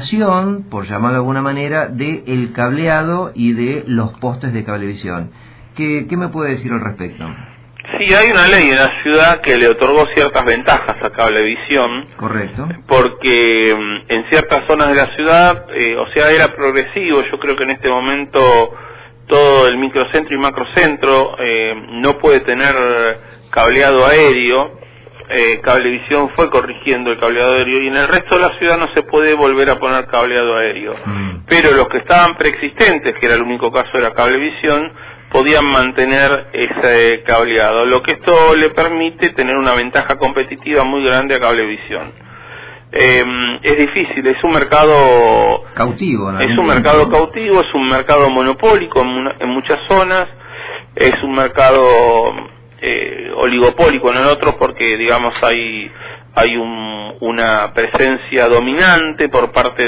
estatización, por llamarlo de alguna manera, del cableado y de los postes de Cablevisión. ¿Qué me puede decir al respecto? Sí, hay una ley en la ciudad que le otorgó ciertas ventajas a Cablevisión. Correcto. Porque en ciertas zonas de la ciudad, o sea, era progresivo. Yo creo que en este momento todo el microcentro y macrocentro no puede tener cableado aéreo. Cablevisión fue corrigiendo el cableado aéreo y en el resto de la ciudad no se puede volver a poner cableado aéreo. Pero los que estaban preexistentes, que era el único caso de la Cablevisión, podían mantener ese cableado, lo que esto le permite tener una ventaja competitiva muy grande a Cablevisión. Es difícil, es un mercado cautivo, ¿no? Es un mercado cautivo, es un mercado monopólico en muchas zonas, es un mercado oligopólico en otros porque, digamos, hay una presencia dominante por parte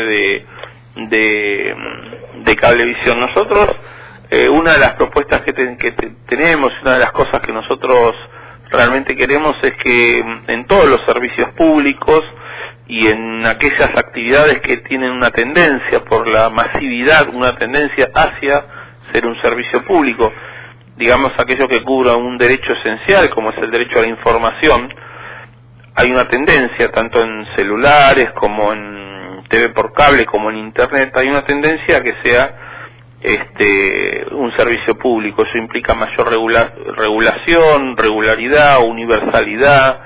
de Cablevisión. Nosotros, una de las propuestas que tenemos, una de las cosas que nosotros realmente queremos es que en todos los servicios públicos y en aquellas actividades que tienen una tendencia por la masividad, una tendencia hacia ser un servicio público, digamos aquello que cubra un derecho esencial como es el derecho a la información, hay una tendencia tanto en celulares como en TV por cable como en internet, hay una tendencia a que sea un servicio público. Eso implica mayor regulación, regularidad, universalidad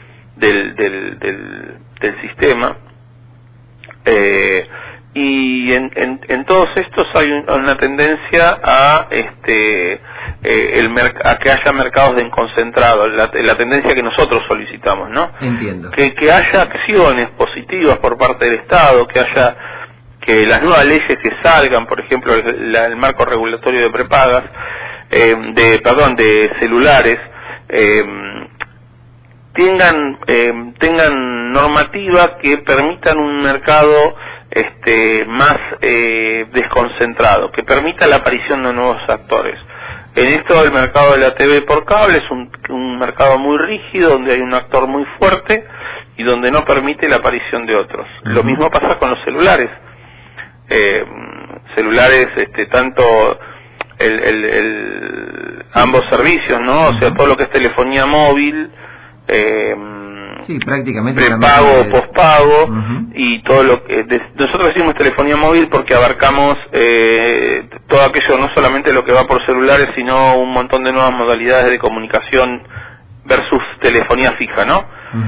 del sistema, y en todos estos hay una tendencia a que haya mercados de concentrado, la tendencia que nosotros solicitamos, ¿no? Entiendo. Que haya acciones positivas por parte del Estado, que las nuevas leyes que salgan, por ejemplo el marco regulatorio de prepagas, de celulares, tengan normativa que permitan un mercado más desconcentrado, que permita la aparición de nuevos actores. En esto el mercado de la TV por cable es un mercado muy rígido, donde hay un actor muy fuerte y donde no permite la aparición de otros. Lo mismo pasa con los celulares. Tanto ambos servicios, ¿no? O sea, todo lo que es telefonía móvil, sí, prácticamente prepago o pospago, y todo lo que nosotros decimos telefonía móvil porque abarcamos todo aquello, no solamente lo que va por celulares, sino un montón de nuevas modalidades de comunicación versus telefonía fija, ¿no?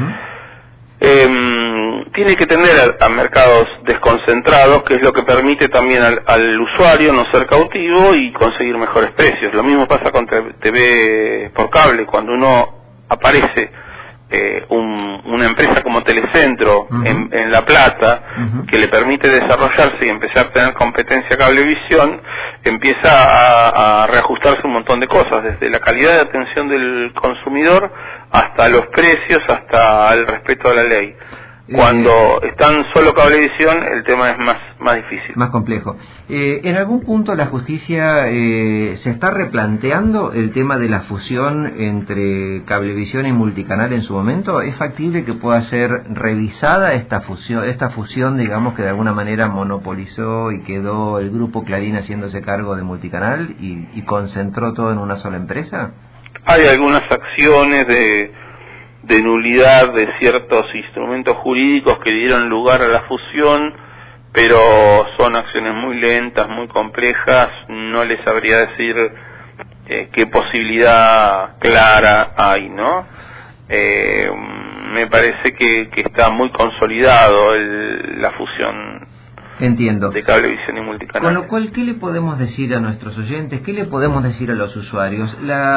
Tiene que tener a mercados desconcentrados, que es lo que permite también al usuario no ser cautivo y conseguir mejores precios. Lo mismo pasa con TV por cable. Cuando uno aparece una empresa como Telecentro en La Plata, que le permite desarrollarse y empezar a tener competencia Cablevisión, empieza a reajustarse un montón de cosas, desde la calidad de atención del consumidor hasta los precios, hasta el respeto a la ley. Cuando están solo Cablevisión, el tema es más difícil. Más complejo. ¿En algún punto la justicia se está replanteando el tema de la fusión entre Cablevisión y Multicanal en su momento? ¿Es factible que pueda ser revisada esta fusión, digamos, que de alguna manera monopolizó y quedó el grupo Clarín haciéndose cargo de Multicanal y concentró todo en una sola empresa? Hay algunas acciones de nulidad de ciertos instrumentos jurídicos que dieron lugar a la fusión, pero son acciones muy lentas, muy complejas. No les sabría decir qué posibilidad clara hay, ¿no? Me parece que está muy consolidado la fusión. Entiendo. De Cablevisión y Multicanal. Con lo cual, ¿qué le podemos decir a nuestros oyentes? ¿Qué le podemos decir a los usuarios?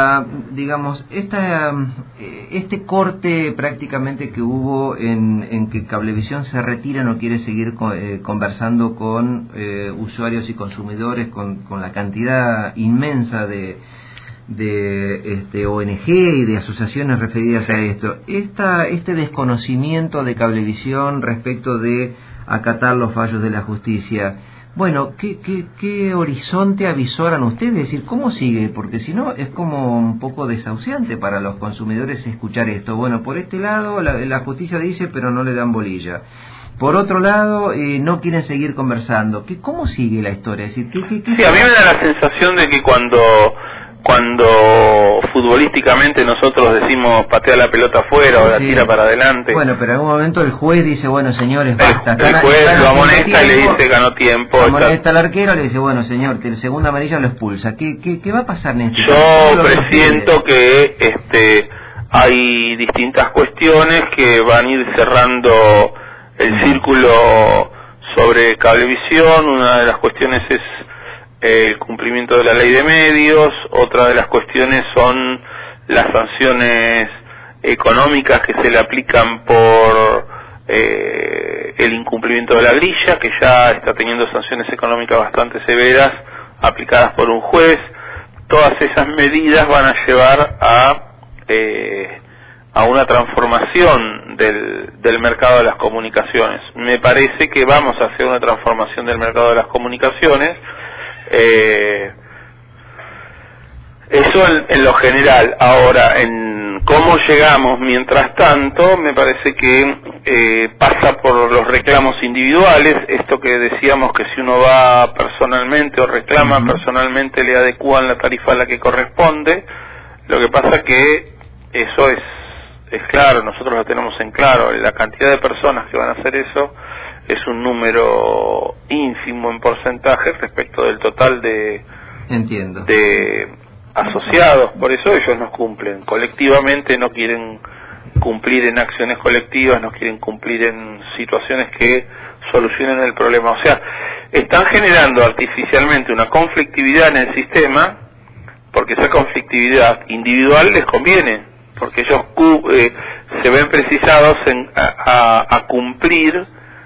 Este corte prácticamente que hubo en que Cablevisión se retira, no quiere seguir conversando con usuarios y consumidores, con la cantidad inmensa de ONG y de asociaciones referidas a esto. Este desconocimiento de Cablevisión respecto de acatar los fallos de la justicia, bueno, ¿qué horizonte avisoran ustedes? Es decir, ¿cómo sigue? Porque si no, es como un poco desahuciante para los consumidores escuchar esto. Bueno, por este lado, la justicia dice, pero no le dan bolilla. Por otro lado, no quieren seguir conversando. ¿Cómo sigue la historia? Es decir, Sí, a mí me da la sensación de que cuando cuando futbolísticamente nosotros decimos patea la pelota afuera o la tira para adelante. Bueno, pero en algún momento el juez dice, bueno, señores, basta. El juez lo amonesta y le dice ganó tiempo. Amonesta al arquero, le dice, bueno, señor, el segundo amarillo lo expulsa. ¿Qué va a pasar en este caso? Yo presiento que hay distintas cuestiones que van a ir cerrando el círculo sobre Cablevisión. Una de las cuestiones es el cumplimiento de la ley de medios, otra de las cuestiones son las sanciones económicas que se le aplican por el incumplimiento de la grilla, que ya está teniendo sanciones económicas bastante severas aplicadas por un juez. Todas esas medidas van a llevar a una transformación del mercado de las comunicaciones. Me parece que vamos a hacer una transformación del mercado de las comunicaciones. Eso en lo general. Ahora, en cómo llegamos mientras tanto, me parece que pasa por los reclamos individuales. Esto que decíamos, que si uno va personalmente o reclama personalmente, le adecúan la tarifa a la que corresponde. Lo que pasa que eso es claro, nosotros lo tenemos en claro. La cantidad de personas que van a hacer eso es un número ínfimo en porcentaje respecto del total de asociados. Por eso ellos no cumplen. Colectivamente no quieren cumplir en acciones colectivas, no quieren cumplir en situaciones que solucionen el problema. O sea, están generando artificialmente una conflictividad en el sistema, porque esa conflictividad individual les conviene, porque ellos se ven precisados a cumplir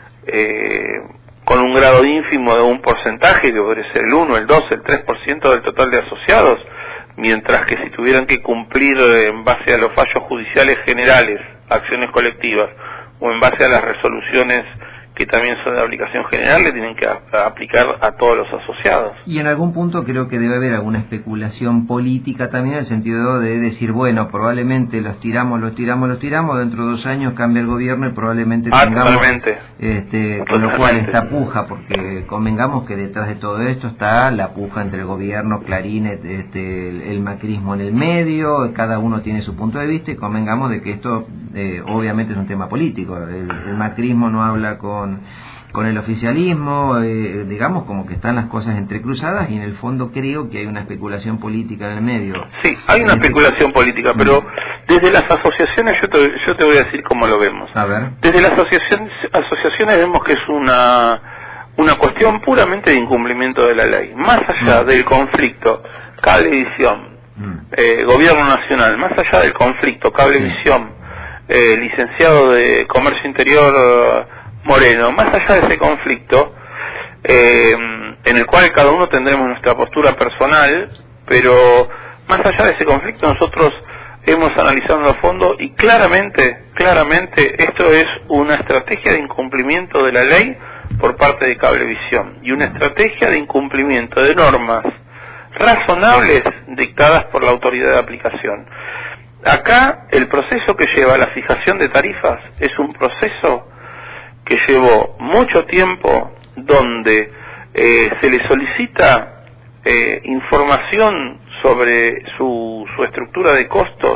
con un grado ínfimo de un porcentaje que podría ser el 1, el 2, el 3% del total de asociados, mientras que si tuvieran que cumplir en base a los fallos judiciales generales, acciones colectivas, o en base a las resoluciones que también son de aplicación general, le tienen que aplicar a todos los asociados. Y en algún punto creo que debe haber alguna especulación política también, en el sentido de decir, bueno, probablemente los tiramos, dentro de 2 años cambia el gobierno y probablemente tengamos, con lo cual esta puja, porque convengamos que detrás de todo esto está la puja entre el gobierno, Clarín, el macrismo en el medio, cada uno tiene su punto de vista, y convengamos de que esto obviamente es un tema político. El macrismo no habla con el oficialismo, digamos, como que están las cosas entrecruzadas, y en el fondo creo que hay una especulación política en el medio. Sí, hay una especulación política, pero desde las asociaciones yo te voy a decir cómo lo vemos. A ver. Desde las asociaciones vemos que es una cuestión puramente de incumplimiento de la ley, más allá del conflicto Cablevisión, gobierno nacional, más allá del conflicto Cablevisión, licenciado de Comercio Interior Moreno, más allá de ese conflicto, en el cual cada uno tendremos nuestra postura personal, pero más allá de ese conflicto nosotros hemos analizado a fondo y claramente esto es una estrategia de incumplimiento de la ley por parte de Cablevisión, y una estrategia de incumplimiento de normas razonables dictadas por la autoridad de aplicación. Acá el proceso que lleva a la fijación de tarifas es un proceso que llevó mucho tiempo, donde se le solicita información sobre su estructura de costos,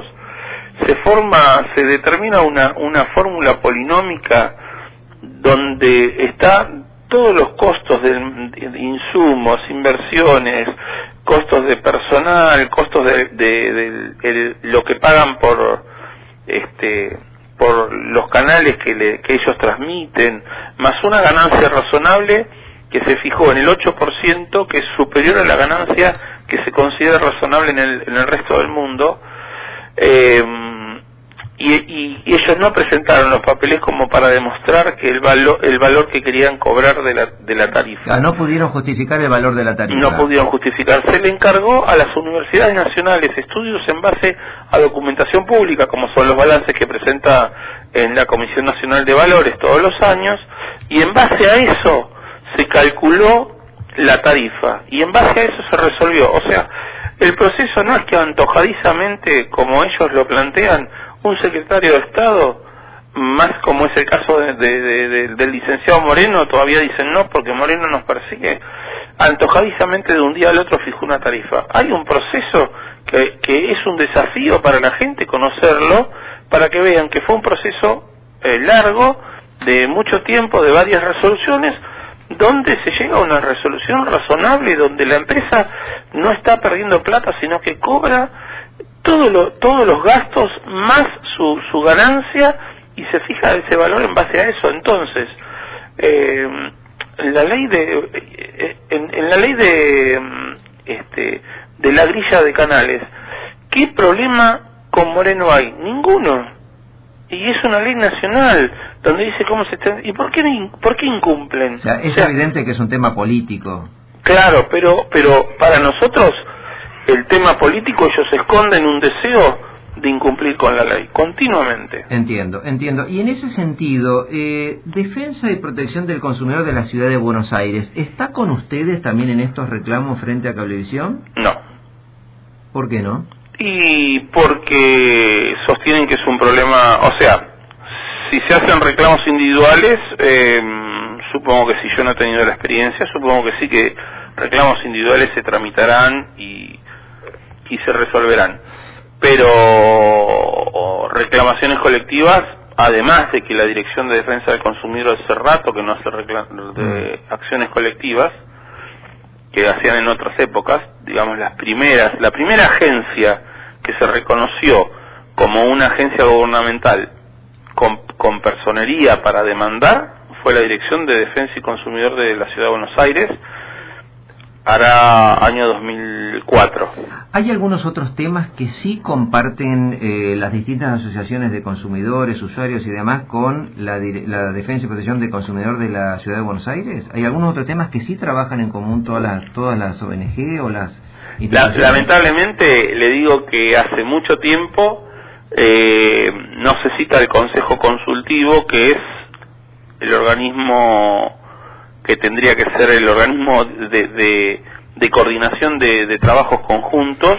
se determina una fórmula polinómica donde está todos los costos de insumos, inversiones, costos de personal, costos de lo que pagan por los canales que ellos transmiten, más una ganancia razonable que se fijó en el 8%, que es superior a la ganancia que se considera razonable en el resto del mundo, y ellos no presentaron los papeles como para demostrar que el valor que querían cobrar de la tarifa. No pudieron justificar el valor de la tarifa. No pudieron justificar. Se le encargó a las universidades nacionales estudios en base a documentación pública, como son los balances que presenta en la Comisión Nacional de Valores todos los años, y en base a eso se calculó la tarifa, y en base a eso se resolvió. O sea, el proceso no es que antojadizamente, como ellos lo plantean, un secretario de Estado, más como es el caso del licenciado Moreno, todavía dicen no porque Moreno nos persigue, antojadizamente de un día al otro fijó una tarifa. Hay un proceso que es un desafío para la gente conocerlo, para que vean que fue un proceso largo, de mucho tiempo, de varias resoluciones, donde se llega a una resolución razonable, donde la empresa no está perdiendo plata, sino que cobra todos los gastos más su ganancia, y se fija ese valor en base a eso. Entonces, en la ley de la grilla de canales, ¿qué problema con Moreno hay? Ninguno. Y es una ley nacional donde dice cómo se está... ¿Y por qué incumplen? O sea, es evidente que es un tema político. Claro, pero para nosotros el tema político, ellos esconden un deseo de incumplir con la ley continuamente. Entiendo. Y en ese sentido, Defensa y Protección del Consumidor de la Ciudad de Buenos Aires, ¿está con ustedes también en estos reclamos frente a Cablevisión? No. ¿Por qué no? Y porque sostienen que es un problema, o sea, si se hacen reclamos individuales, supongo que si yo no he tenido la experiencia, supongo que sí, que reclamos individuales se tramitarán y se resolverán. Pero reclamaciones colectivas, además de que la Dirección de Defensa del Consumidor hace rato que no hace de acciones colectivas, que hacían en otras épocas, digamos la primera agencia que se reconoció como una agencia gubernamental con personería para demandar fue la Dirección de Defensa y Consumidor de la Ciudad de Buenos Aires, hará año 2004. ¿Hay algunos otros temas que sí comparten las distintas asociaciones de consumidores, usuarios y demás con la Defensa y Protección del Consumidor de la Ciudad de Buenos Aires? ¿Hay algunos otros temas que sí trabajan en común todas las ONG o las instituciones? Lamentablemente le digo que hace mucho tiempo no se cita el Consejo Consultivo, que es el organismo que tendría que ser el organismo de coordinación de trabajos conjuntos.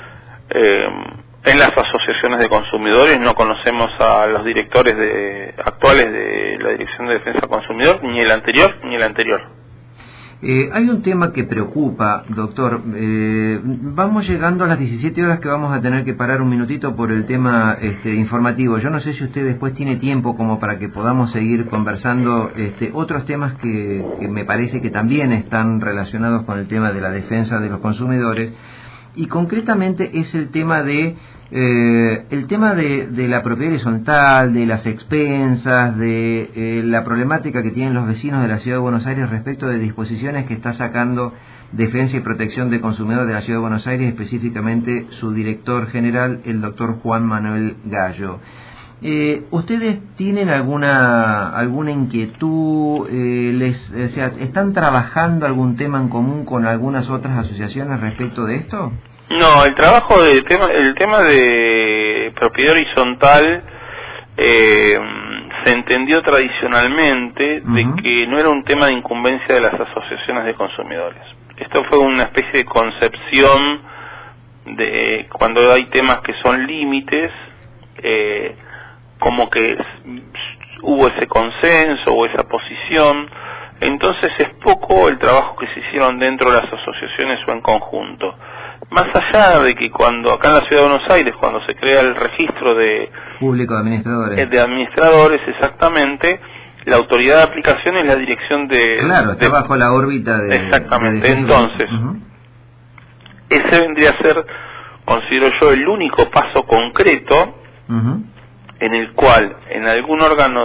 En las asociaciones de consumidores no conocemos a los directores actuales de la Dirección de Defensa del Consumidor, ni el anterior ni el anterior. Hay un tema que preocupa, doctor. Vamos llegando a las 17 horas, que vamos a tener que parar un minutito por el tema informativo. Yo no sé si usted después tiene tiempo como para que podamos seguir conversando otros temas que me parece que también están relacionados con el tema de la defensa de los consumidores, y concretamente es el tema de la propiedad horizontal, de las expensas, de la problemática que tienen los vecinos de la Ciudad de Buenos Aires respecto de disposiciones que está sacando Defensa y Protección del Consumidor de la Ciudad de Buenos Aires, específicamente su director general, el doctor Juan Manuel Gallo. ¿Ustedes tienen alguna inquietud? ¿Están trabajando algún tema en común con algunas otras asociaciones respecto de esto? No, el tema de propiedad horizontal se entendió tradicionalmente de que no era un tema de incumbencia de las asociaciones de consumidores. Esto fue una especie de concepción de cuando hay temas que son límites, como que hubo ese consenso o esa posición. Entonces es poco el trabajo que se hicieron dentro de las asociaciones o en conjunto. Más allá de que cuando acá en la Ciudad de Buenos Aires, cuando se crea el registro de público de administradores, exactamente, la autoridad de aplicación es la dirección de... Claro, está bajo la órbita de... Exactamente, entonces, ese vendría a ser, considero yo, el único paso concreto en el cual en algún órgano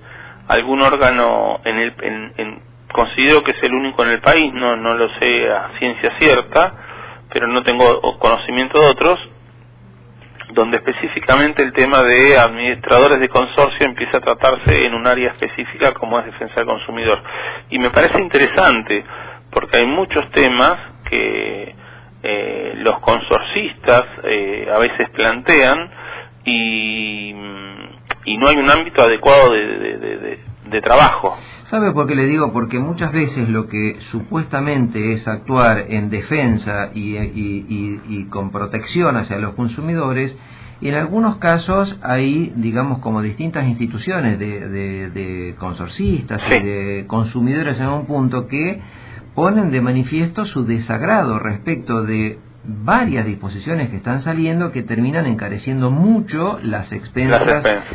considero que es el único en el país, no lo sé a ciencia cierta, pero no tengo conocimiento de otros, donde específicamente el tema de administradores de consorcio empieza a tratarse en un área específica como es defensa del consumidor. Y me parece interesante, porque hay muchos temas que los consorcistas a veces plantean y no hay un ámbito adecuado de trabajo. ¿Sabe por qué le digo? Porque muchas veces lo que supuestamente es actuar en defensa y con protección hacia los consumidores, en algunos casos hay, digamos, como distintas instituciones de consorcistas y de consumidores en un punto que ponen de manifiesto su desagrado respecto de varias disposiciones que están saliendo que terminan encareciendo mucho las expensas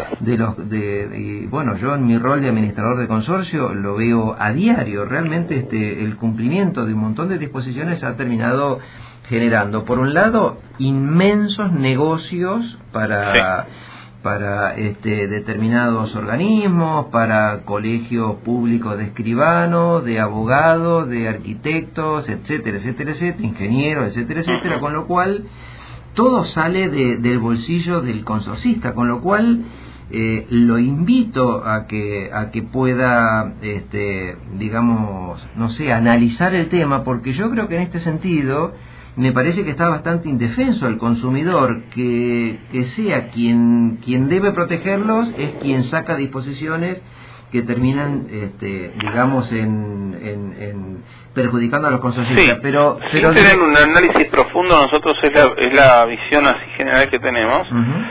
bueno, yo en mi rol de administrador de consorcio lo veo a diario. Realmente el cumplimiento de un montón de disposiciones ha terminado generando, por un lado, inmensos negocios para determinados organismos, para colegios públicos de escribanos, de abogados, de arquitectos, etcétera, etcétera, etcétera, ingenieros, etcétera, etcétera, con lo cual todo sale del bolsillo del consorcista, con lo cual lo invito a que pueda, digamos, no sé, analizar el tema, porque yo creo que en este sentido me parece que está bastante indefenso el consumidor, que sea quien debe protegerlos es quien saca disposiciones que terminan, digamos, en perjudicando a los consorcistas. Sí, pero sin tener un análisis profundo, nosotros es la visión así general que tenemos,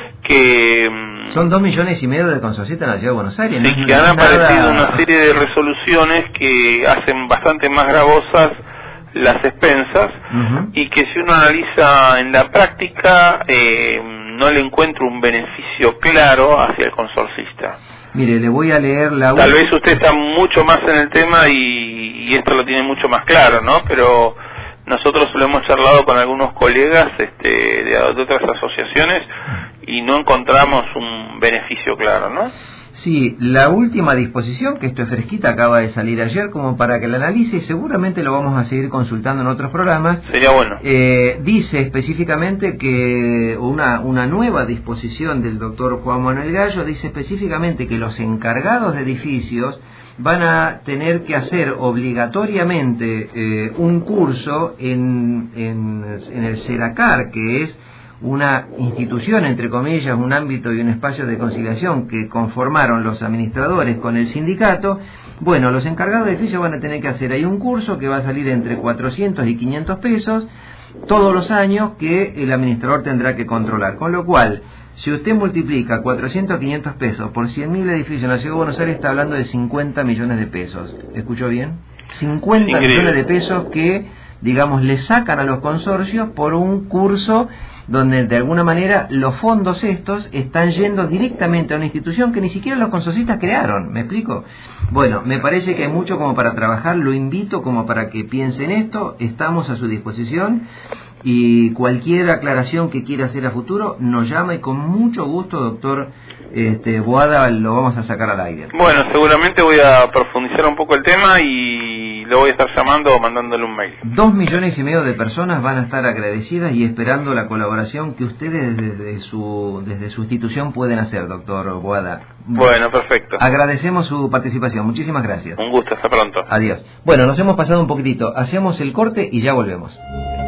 que son 2,5 millones de consorcistas en la Ciudad de Buenos Aires. Sí, que han aparecido una serie de resoluciones que hacen bastante más gravosas las expensas, y que si uno analiza en la práctica no le encuentro un beneficio claro hacia el consorcista. Mire, le voy a leer Tal vez usted está mucho más en el tema y esto lo tiene mucho más claro, ¿no? Pero nosotros lo hemos charlado con algunos colegas de otras asociaciones y no encontramos un beneficio claro, ¿no? Sí, la última disposición, que esto es fresquita, acaba de salir ayer, como para que la analice, y seguramente lo vamos a seguir consultando en otros programas. Sería bueno. Dice específicamente que una nueva disposición del doctor Juan Manuel Gallo dice específicamente que los encargados de edificios van a tener que hacer obligatoriamente un curso en el SERACAR, que es una institución, entre comillas, un ámbito y un espacio de conciliación que conformaron los administradores con el sindicato. Bueno, los encargados de edificios van a tener que hacer ahí un curso que va a salir entre 400 y 500 pesos todos los años, que el administrador tendrá que controlar. Con lo cual, si usted multiplica 400 o 500 pesos por 100.000 edificios en la Ciudad de Buenos Aires, está hablando de 50 millones de pesos. ¿Escuchó bien? 50 Increíble. Millones de pesos que, digamos, le sacan a los consorcios por un curso donde de alguna manera los fondos estos están yendo directamente a una institución que ni siquiera los consorcistas crearon. ¿Me explico? Bueno, me parece que hay mucho como para trabajar. Lo invito como para que piense en esto. Estamos a su disposición, y cualquier aclaración que quiera hacer a futuro nos llama, y con mucho gusto, doctor Boada, lo vamos a sacar al aire. Bueno, seguramente voy a profundizar un poco el tema y lo voy a estar llamando o mandándole un mail. 2,5 millones de personas van a estar agradecidas y esperando la colaboración que ustedes desde su institución pueden hacer, doctor Boada. Bueno, perfecto. Agradecemos su participación. Muchísimas gracias. Un gusto, hasta pronto. Adiós. Bueno, nos hemos pasado un poquitito. Hacemos el corte y ya volvemos.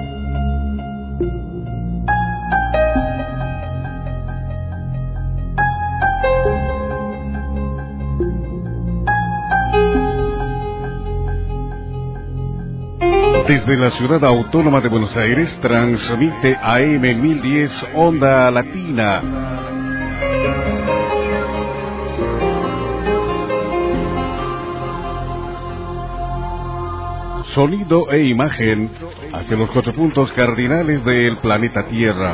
Desde la Ciudad Autónoma de Buenos Aires transmite AM 1010 Onda Latina. Sonido e imagen hacia los 4 puntos cardinales del planeta Tierra.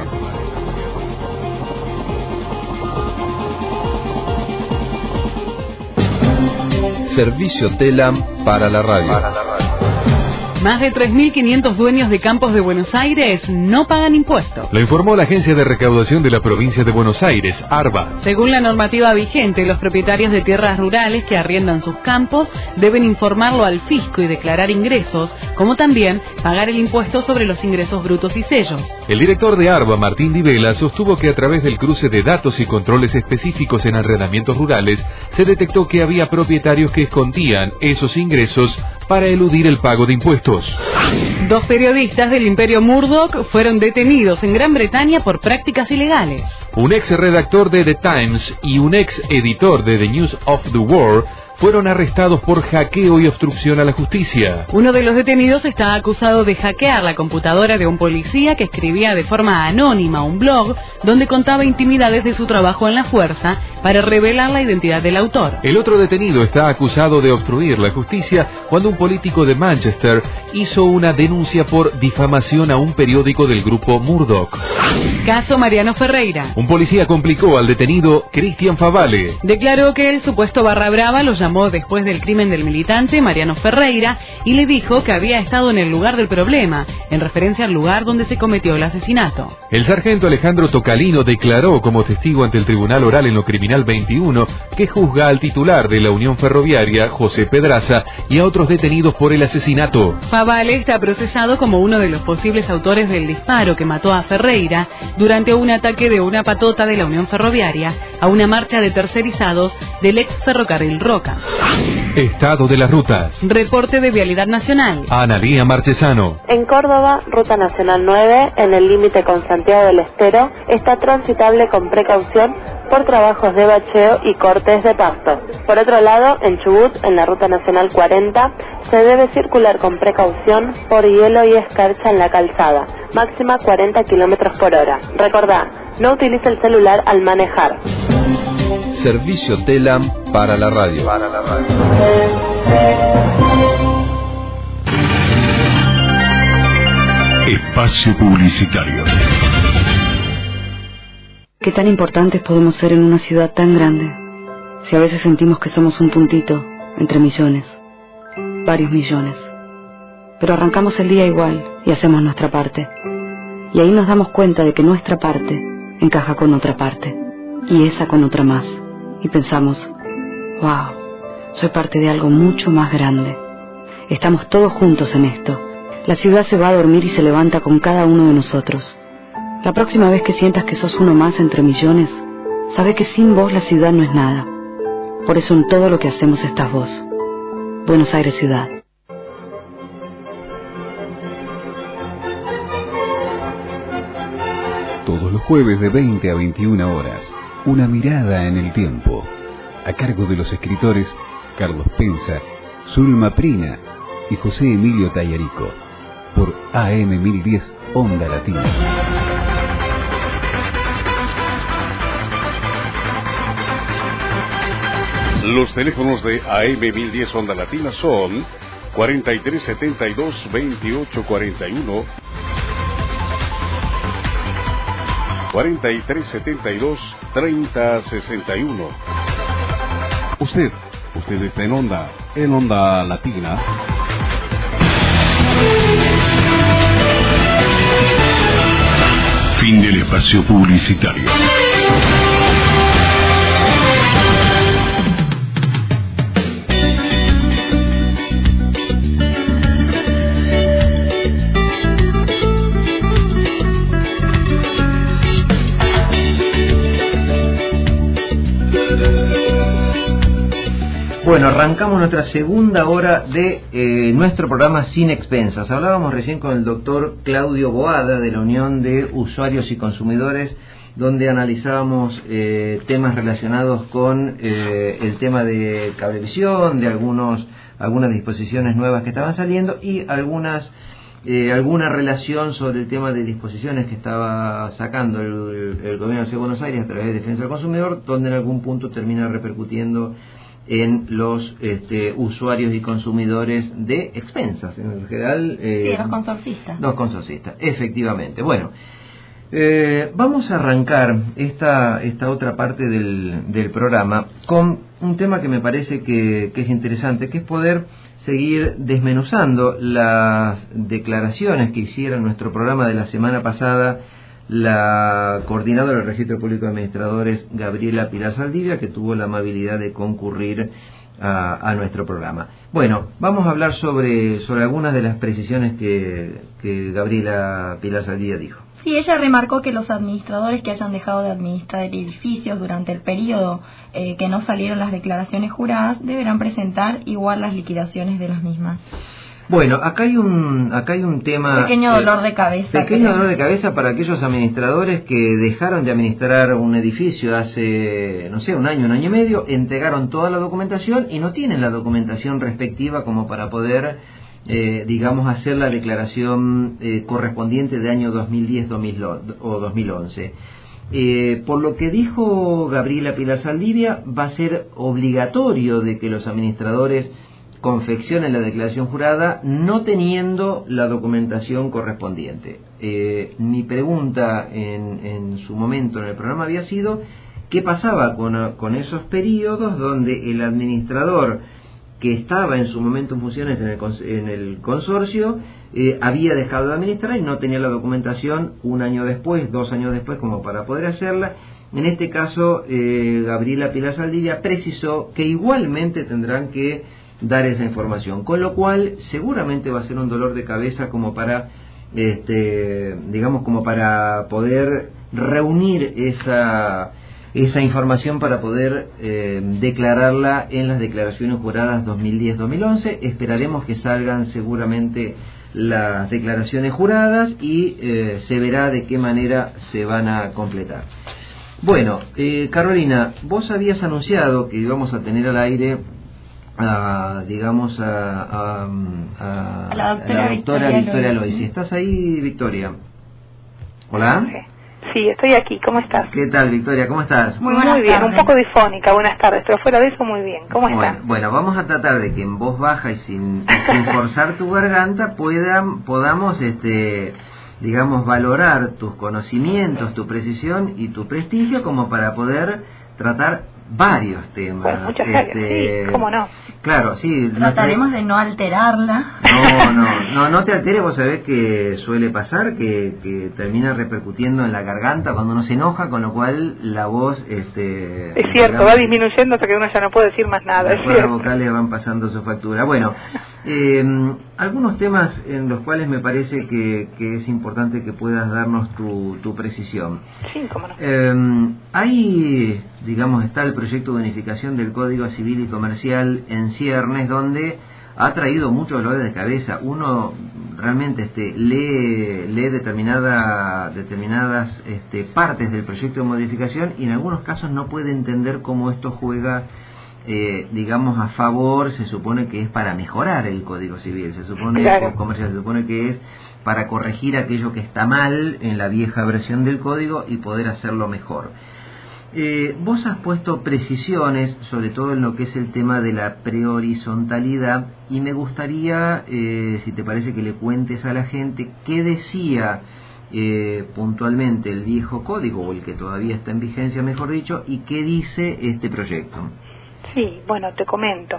Servicio TELAM para la radio. Más de 3.500 dueños de campos de Buenos Aires no pagan impuestos. Lo informó la Agencia de Recaudación de la Provincia de Buenos Aires, ARBA. Según la normativa vigente, los propietarios de tierras rurales que arriendan sus campos deben informarlo al fisco y declarar ingresos, como también pagar el impuesto sobre los ingresos brutos y sellos. El director de ARBA, Martín Di Vela, sostuvo que a través del cruce de datos y controles específicos en arrendamientos rurales, se detectó que había propietarios que escondían esos ingresos para eludir el pago de impuestos. 2 periodistas del Imperio Murdoch fueron detenidos en Gran Bretaña por prácticas ilegales. Un ex redactor de The Times y un ex editor de The News of the World fueron arrestados por hackeo y obstrucción a la justicia. Uno de los detenidos está acusado de hackear la computadora de un policía que escribía de forma anónima un blog donde contaba intimidades de su trabajo en la fuerza, para revelar la identidad del autor. El otro detenido está acusado de obstruir la justicia cuando un político de Manchester hizo una denuncia por difamación a un periódico del grupo Murdoch. Caso Mariano Ferreira. Un policía complicó al detenido Cristian Favale. Declaró que el supuesto barra brava lo llamó después del crimen del militante Mariano Ferreira y le dijo que había estado en el lugar del problema, en referencia al lugar donde se cometió el asesinato. El sargento Alejandro Tocalino declaró como testigo ante el Tribunal Oral en lo Criminal 21 que juzga al titular de la Unión Ferroviaria, José Pedraza, y a otros detenidos por el asesinato. Favale está procesado como uno de los posibles autores del disparo que mató a Ferreira durante un ataque de una patota de la Unión Ferroviaria a una marcha de tercerizados del ex ferrocarril Roca. Estado de las rutas. Reporte de Vialidad Nacional. Analía Marchesano. En Córdoba, Ruta Nacional 9, en el límite con Santiago del Estero, está transitable con precaución por trabajos de bacheo y cortes de pasto. Por otro lado, en Chubut, en la Ruta Nacional 40, se debe circular con precaución por hielo y escarcha en la calzada, máxima 40 km por hora. Recordá, no utilice el celular al manejar. Servicio TELAM para la radio. Espacio publicitario. ¿Qué tan importantes podemos ser en una ciudad tan grande? Si a veces sentimos que somos un puntito entre millones, varios millones. Pero arrancamos el día igual y hacemos nuestra parte. Y ahí nos damos cuenta de que nuestra parte encaja con otra parte, y esa con otra más. Y pensamos, wow, soy parte de algo mucho más grande. Estamos todos juntos en esto. La ciudad se va a dormir y se levanta con cada uno de nosotros. La próxima vez que sientas que sos uno más entre millones, sabe que sin vos la ciudad no es nada. Por eso en todo lo que hacemos estás vos. Buenos Aires Ciudad. Todos los jueves de 20 a 21 horas, una mirada en el tiempo, a cargo de los escritores Carlos Pensa, Zulma Prina y José Emilio Tallarico, por AM 1010 Onda Latina. Los teléfonos de AM 1010 Onda Latina son 4372-2841, 4372-3061. Usted está en Onda Latina. Fin del espacio publicitario. Bueno, arrancamos nuestra segunda hora de nuestro programa Sin Expensas. Hablábamos recién con el doctor Claudio Boada de la Unión de Usuarios y Consumidores, donde analizábamos temas relacionados con el tema de cablevisión, de algunas disposiciones nuevas que estaban saliendo y alguna relación sobre el tema de disposiciones que estaba sacando el gobierno de la Ciudad de Buenos Aires a través de Defensa del Consumidor, donde en algún punto termina repercutiendo en los usuarios y consumidores de expensas, en general. Sí, los consorcistas. Los consorcistas, efectivamente. Bueno, vamos a arrancar esta otra parte del programa con un tema que me parece que es interesante, que es poder seguir desmenuzando las declaraciones que hiciera en nuestro programa de la semana pasada la coordinadora del Registro Público de Administradores, Gabriela Pilar Saldivia, que tuvo la amabilidad de concurrir a nuestro programa. Bueno, vamos a hablar sobre algunas de las precisiones que Gabriela Pilar Saldivia dijo. Sí, ella remarcó que los administradores que hayan dejado de administrar edificios durante el periodo que no salieron las declaraciones juradas deberán presentar igual las liquidaciones de las mismas. Bueno, acá hay un tema... Pequeño dolor de cabeza. Pequeño dolor de cabeza para aquellos administradores que dejaron de administrar un edificio hace, no sé, un año y medio, entregaron toda la documentación y no tienen la documentación respectiva como para poder, digamos, hacer la declaración correspondiente de año 2010 o 2011. Por lo que dijo Gabriela Pilar Saldivia, va a ser obligatorio de que los administradores confeccionen la declaración jurada no teniendo la documentación correspondiente. Mi pregunta en su momento en el programa había sido qué pasaba con esos periodos donde el administrador que estaba en su momento en funciones en el consorcio había dejado de administrar y no tenía la documentación 1 año después, 2 años después como para poder hacerla. En este caso, Gabriela Pilar Saldivia precisó que igualmente tendrán que dar esa información, con lo cual seguramente va a ser un dolor de cabeza como para como para poder reunir esa información para poder declararla en las declaraciones juradas 2010-2011. Esperaremos que salgan seguramente las declaraciones juradas y se verá de qué manera se van a completar. Bueno, Carolina, vos habías anunciado que íbamos a tener al aire a la doctora Victoria Loisi. ¿Estás ahí, Victoria? ¿Hola? Sí, estoy aquí. ¿Cómo estás? ¿Qué tal, Victoria? ¿Cómo estás? Muy bien, un poco difónica. Buenas tardes, pero fuera de eso muy bien. ¿Cómo estás? Bueno, vamos a tratar de que en voz baja y sin forzar tu garganta podamos valorar tus conocimientos, tu precisión y tu prestigio como para poder tratar varios temas. Pues muchas gracias, sí, cómo no. Claro, sí. Trataremos de no alterarla. No te alteres, vos sabés que suele pasar que termina repercutiendo en la garganta cuando uno se enoja, con lo cual la voz es cierto, va disminuyendo hasta que uno ya no puede decir más nada. Después las vocales van pasando su factura. Bueno, algunos temas en los cuales me parece que es importante que puedas darnos tu precisión. Sí, cómo no. Está el proyecto de unificación del Código Civil y Comercial en ciernes, donde ha traído muchos dolores de cabeza. Uno realmente lee determinadas partes del proyecto de modificación y en algunos casos no puede entender cómo esto juega a favor. Se supone que es para mejorar el Código Civil, se supone comercial, se supone que es para corregir aquello que está mal en la vieja versión del código y poder hacerlo mejor. Vos has puesto precisiones, sobre todo en lo que es el tema de la prehorizontalidad, y me gustaría, si te parece, que le cuentes a la gente qué decía puntualmente el viejo código, o el que todavía está en vigencia, mejor dicho, y qué dice este proyecto. Sí, bueno, te comento.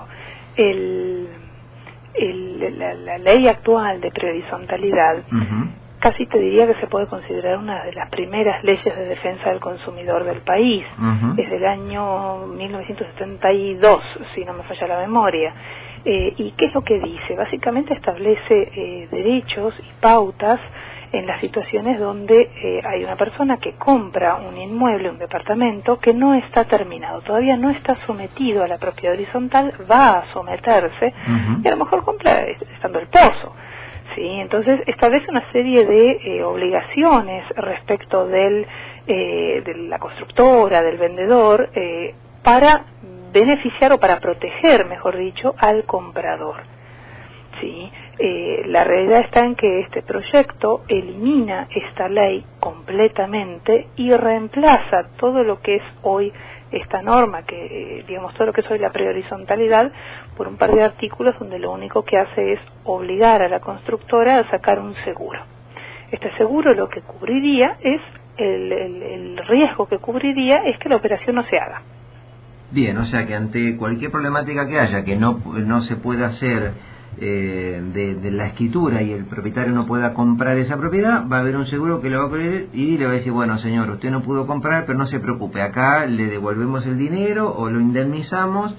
La ley actual de prehorizontalidad, casi te diría que se puede considerar una de las primeras leyes de defensa del consumidor del país. Es del año 1972, si no me falla la memoria. ¿Y qué es lo que dice? Básicamente establece derechos y pautas en las situaciones donde hay una persona que compra un inmueble, un departamento, que no está terminado, todavía no está sometido a la propiedad horizontal, va a someterse, y a lo mejor compra estando el pozo. Sí, entonces establece una serie de obligaciones respecto de la constructora, del vendedor, para beneficiar o para proteger, mejor dicho, al comprador. Sí, la realidad está en que este proyecto elimina esta ley completamente y reemplaza todo lo que es hoy esta norma, todo lo que es hoy la prehorizontalidad, por un par de artículos donde lo único que hace es obligar a la constructora a sacar un seguro. Este seguro lo que cubriría es, el riesgo que cubriría es que la operación no se haga. Bien, o sea que ante cualquier problemática que haya, que no se pueda hacer de la escritura y el propietario no pueda comprar esa propiedad, va a haber un seguro que le va a cubrir y le va a decir, bueno señor, usted no pudo comprar, pero no se preocupe, acá le devolvemos el dinero o lo indemnizamos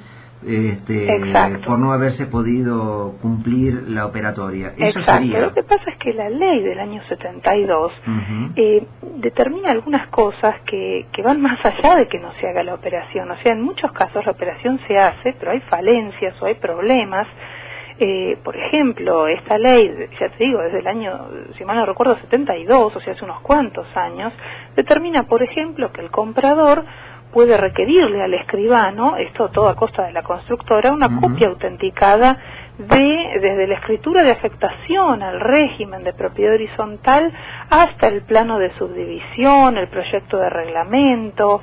por no haberse podido cumplir la operatoria. Eso sería. Lo que pasa es que la ley del año 72 determina algunas cosas que van más allá de que no se haga la operación. O sea, en muchos casos la operación se hace, pero hay falencias o hay problemas. Por ejemplo, esta ley, ya te digo, desde el año, si mal no recuerdo, 72, o sea, hace unos cuantos años, determina, por ejemplo, que el comprador puede requerirle al escribano, esto todo a costa de la constructora, una copia autenticada desde la escritura de afectación al régimen de propiedad horizontal hasta el plano de subdivisión, el proyecto de reglamento.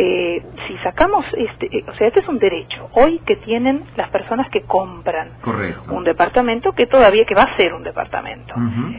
Si sacamos este es un derecho hoy que tienen las personas que compran un departamento que va a ser un departamento.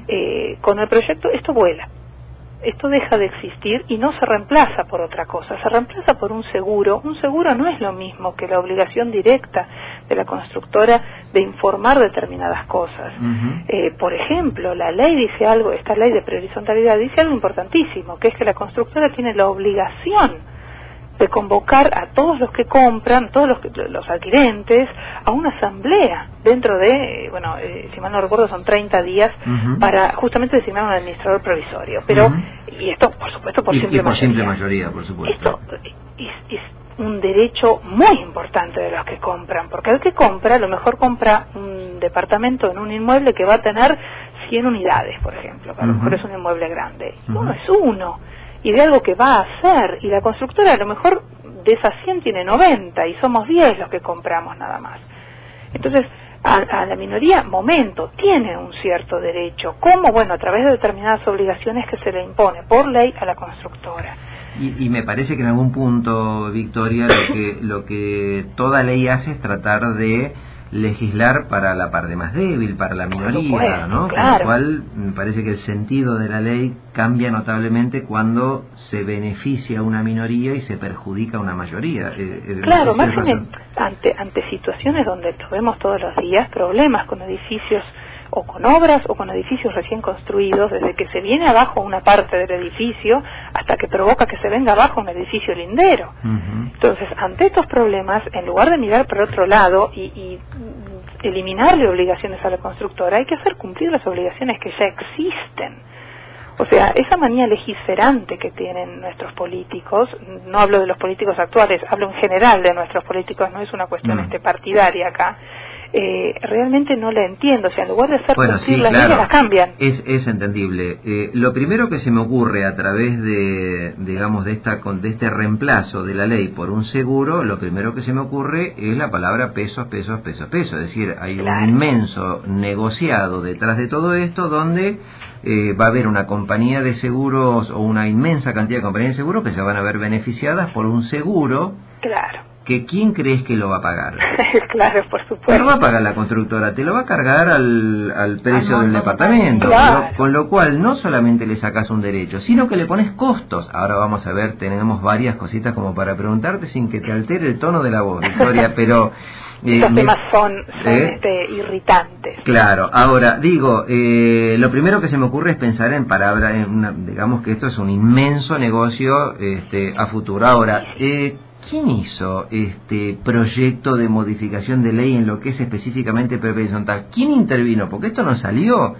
Con el proyecto esto vuela. Esto deja de existir y no se reemplaza por otra cosa, se reemplaza por un seguro. Un seguro no es lo mismo que la obligación directa de la constructora de informar determinadas cosas. Por ejemplo, la ley dice algo, esta ley de prehorizontalidad dice algo importantísimo, que es que la constructora tiene la obligación de convocar a todos los que compran, todos los adquirentes, a una asamblea dentro de, si mal no recuerdo son 30 días para justamente designar un administrador provisorio. Pero, y esto por supuesto por simple mayoría. Por supuesto. Esto es un derecho muy importante de los que compran, porque el que compra a lo mejor compra un departamento en un inmueble que va a tener 100 unidades, por ejemplo, que a lo mejor es un inmueble grande. Uno es uno. Y de algo que va a hacer, y la constructora a lo mejor de esas 100 tiene 90 y somos 10 los que compramos nada más. Entonces, a la minoría, tiene un cierto derecho, como a través de determinadas obligaciones que se le impone por ley a la constructora. Y me parece que en algún punto, Victoria, lo que toda ley hace es tratar de legislar para la parte más débil, para la minoría, ¿no? Claro. Con lo cual me parece que el sentido de la ley cambia notablemente cuando se beneficia a una minoría y se perjudica a una mayoría. Claro, más ante situaciones donde vemos todos los días, problemas con edificios o con obras o con edificios recién construidos, desde que se viene abajo una parte del edificio hasta que provoca que se venga abajo un edificio lindero. Entonces, ante estos problemas, en lugar de mirar por otro lado y eliminarle obligaciones a la constructora, hay que hacer cumplir las obligaciones que ya existen. O sea, esa manía legislante que tienen nuestros políticos, no hablo de los políticos actuales, hablo en general de nuestros políticos, no es una cuestión partidaria acá, realmente no la entiendo. O sea, en lugar de hacer cumplir las leyes, las cambian. Es entendible. Lo primero que se me ocurre a través de este reemplazo de la ley por un seguro, lo primero que se me ocurre es la palabra pesos. Es decir, hay un inmenso negociado detrás de todo esto donde va a haber una compañía de seguros o una inmensa cantidad de compañías de seguros que se van a ver beneficiadas por un seguro. Claro. Que ¿quién crees que lo va a pagar? Claro, por supuesto. No lo va a pagar la constructora, te lo va a cargar al precio del departamento. Claro. Con lo cual no solamente le sacas un derecho, sino que le pones costos. Ahora vamos a ver, tenemos varias cositas como para preguntarte sin que te altere el tono de la voz, Victoria, pero... Esos temas son irritantes. Claro, ahora digo, lo primero que se me ocurre es pensar en palabras, digamos que esto es un inmenso negocio a futuro. Ahora, ¿quién hizo este proyecto de modificación de ley en lo que es específicamente propiedad horizontal? ¿Quién intervino? Porque esto no salió,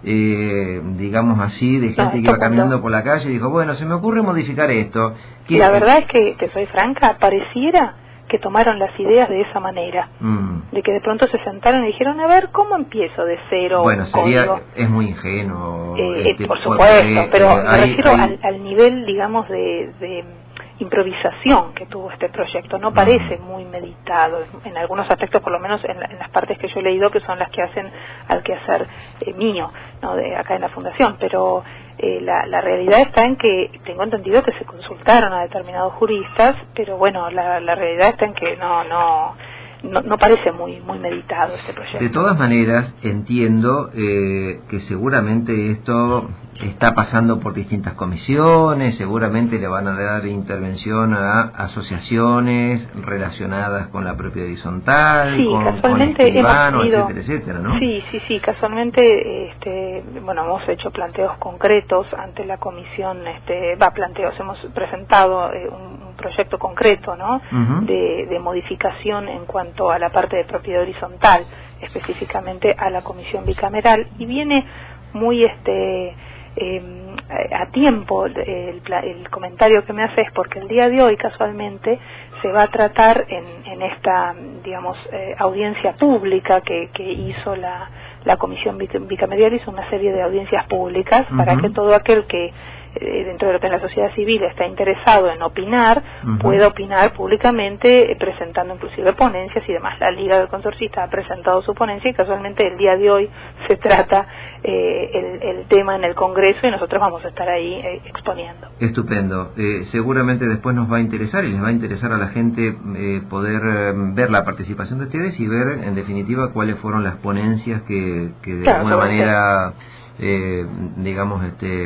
digamos así, de gente que iba caminando por la calle y dijo, bueno, se me ocurre modificar esto. La verdad es que, te soy franca, pareciera que tomaron las ideas de esa manera, de que de pronto se sentaron y dijeron, a ver, ¿cómo empiezo de cero? Bueno, es muy ingenuo. Por supuesto, pero me refiero al nivel, digamos, de improvisación que tuvo este proyecto. No parece muy meditado en algunos aspectos, por lo menos en las partes que yo he leído, que son las que hacen al quehacer mío, ¿no? De acá en la fundación, pero la realidad está en que tengo entendido que se consultaron a determinados juristas, pero bueno, la realidad está en que no parece muy meditado este proyecto. De todas maneras, entiendo que seguramente esto está pasando por distintas comisiones, seguramente le van a dar intervención a asociaciones relacionadas con la propiedad horizontal, con escribanos, etcétera, ¿no? Sí, casualmente, hemos hecho planteos concretos ante la comisión, hemos presentado un proyecto concreto, ¿no? De modificación en cuanto a la parte de propiedad horizontal, específicamente a la comisión bicameral, y viene muy a tiempo el comentario que me haces, porque el día de hoy casualmente se va a tratar en esta, digamos, audiencia pública que hizo la comisión bicameral. Hizo una serie de audiencias públicas para que todo aquel que dentro de lo que es la sociedad civil está interesado en opinar, puede opinar públicamente, presentando inclusive ponencias y demás. La Liga del Consorcista ha presentado su ponencia y casualmente el día de hoy se trata el tema en el Congreso y nosotros vamos a estar ahí exponiendo. Estupendo. Seguramente después nos va a interesar y les va a interesar a la gente poder ver la participación de ustedes y ver en definitiva cuáles fueron las ponencias que de alguna manera digamos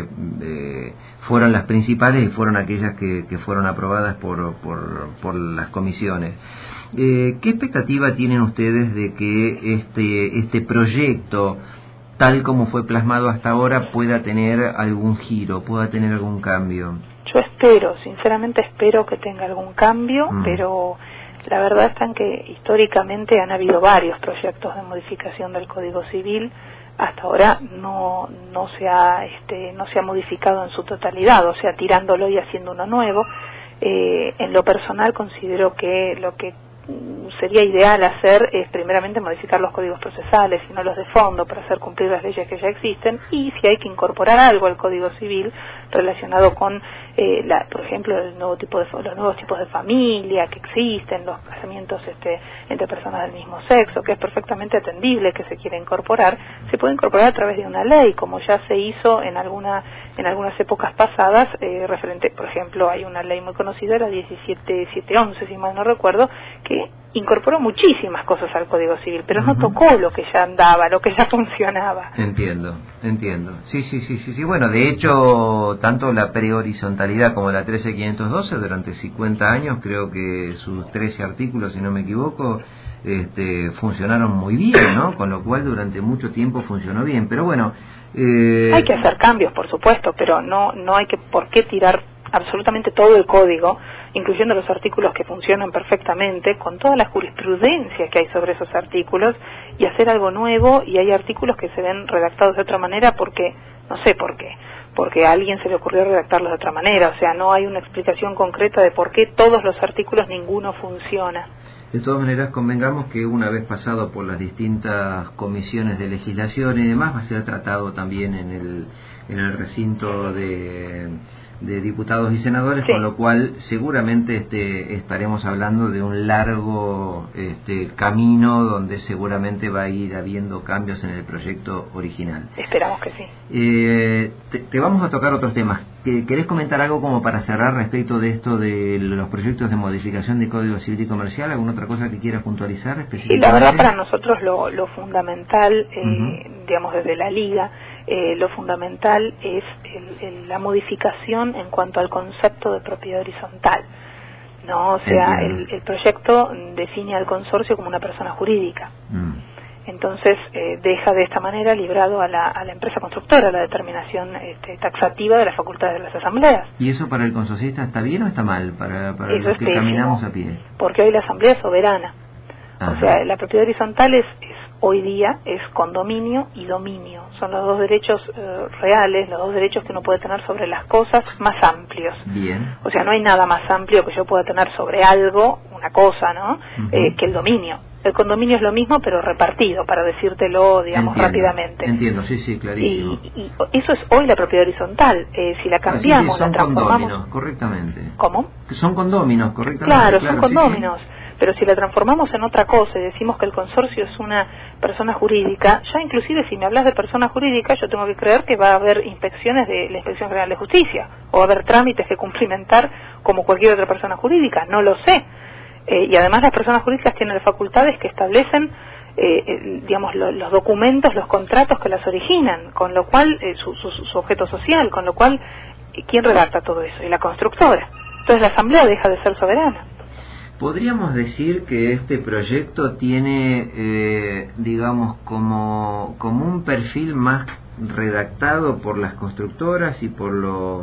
fueron las principales y fueron aquellas que fueron aprobadas por las comisiones. ¿Qué expectativa tienen ustedes de que este proyecto, tal como fue plasmado hasta ahora, pueda tener algún giro, pueda tener algún cambio? Yo espero, sinceramente espero que tenga algún cambio, pero la verdad está en que históricamente han habido varios proyectos de modificación del Código Civil. Hasta ahora no se ha modificado en su totalidad, o sea, tirándolo y haciendo uno nuevo. En lo personal considero que lo que sería ideal hacer es primeramente modificar los códigos procesales y no los de fondo para hacer cumplir las leyes que ya existen, y si hay que incorporar algo al Código Civil relacionado con por ejemplo los nuevos tipos de familia que existen, los casamientos entre personas del mismo sexo, que es perfectamente atendible que se quiera incorporar, se puede incorporar a través de una ley, como ya se hizo en algunas épocas pasadas, referente, por ejemplo, hay una ley muy conocida, la 17711, si mal no recuerdo, que incorporó muchísimas cosas al Código Civil, pero no tocó lo que ya andaba, lo que ya funcionaba. Entiendo. Sí. Bueno, de hecho, tanto la prehorizontalidad como la 13512 durante 50 años, creo que sus 13 artículos, si no me equivoco, funcionaron muy bien, ¿no? Con lo cual durante mucho tiempo funcionó bien. Pero bueno, hay que hacer cambios, por supuesto, pero no hay por qué tirar absolutamente todo el código, incluyendo los artículos que funcionan perfectamente, con toda la jurisprudencia que hay sobre esos artículos, y hacer algo nuevo. Y hay artículos que se ven redactados de otra manera porque, no sé por qué, porque a alguien se le ocurrió redactarlos de otra manera, o sea, no hay una explicación concreta de por qué todos los artículos ninguno funciona. De todas maneras, convengamos que una vez pasado por las distintas comisiones de legislación y demás, va a ser tratado también en el recinto de diputados y senadores, con lo cual seguramente estaremos hablando de un largo camino donde seguramente va a ir habiendo cambios en el proyecto original. Esperamos que sí. Te vamos a tocar otros temas. ¿Querés comentar algo como para cerrar respecto de esto de los proyectos de modificación de Código Civil y Comercial? ¿Alguna otra cosa que quieras puntualizar específicamente? Sí, la verdad para nosotros lo fundamental, digamos desde la Liga, lo fundamental es la modificación en cuanto al concepto de propiedad horizontal, ¿no? O sea, el proyecto define al consorcio como una persona jurídica. Entonces deja de esta manera librado a la empresa constructora la determinación taxativa de las facultades de las asambleas. ¿Y eso para el consorcista está bien o está mal para los que caminamos a pie? Porque hoy la asamblea es soberana. O sea, la propiedad horizontal hoy día es condominio y dominio. Son los dos derechos reales, los dos derechos que uno puede tener sobre las cosas más amplios. Bien. O sea, no hay nada más amplio que yo pueda tener sobre algo, una cosa, ¿no? Que el dominio. El condominio es lo mismo, pero repartido, para decírtelo, digamos, rápidamente. Entiendo, sí, clarísimo. Y eso es hoy la propiedad horizontal. Si la cambiamos, la transformamos... Condóminos, correctamente. ¿Cómo? Son condóminos, correctamente. Claro, son condóminos. Sí. Pero si la transformamos en otra cosa y decimos que el consorcio es una persona jurídica, ya inclusive si me hablas de persona jurídica, yo tengo que creer que va a haber inspecciones de la Inspección General de Justicia, o va a haber trámites que cumplimentar como cualquier otra persona jurídica, no lo sé. Y además las personas jurídicas tienen las facultades que establecen, digamos, los documentos, los contratos que las originan, con lo cual, su objeto social, con lo cual, ¿quién redacta todo eso? Y la constructora. Entonces la asamblea deja de ser soberana. ¿Podríamos decir que este proyecto tiene, digamos, como un perfil más redactado por las constructoras y por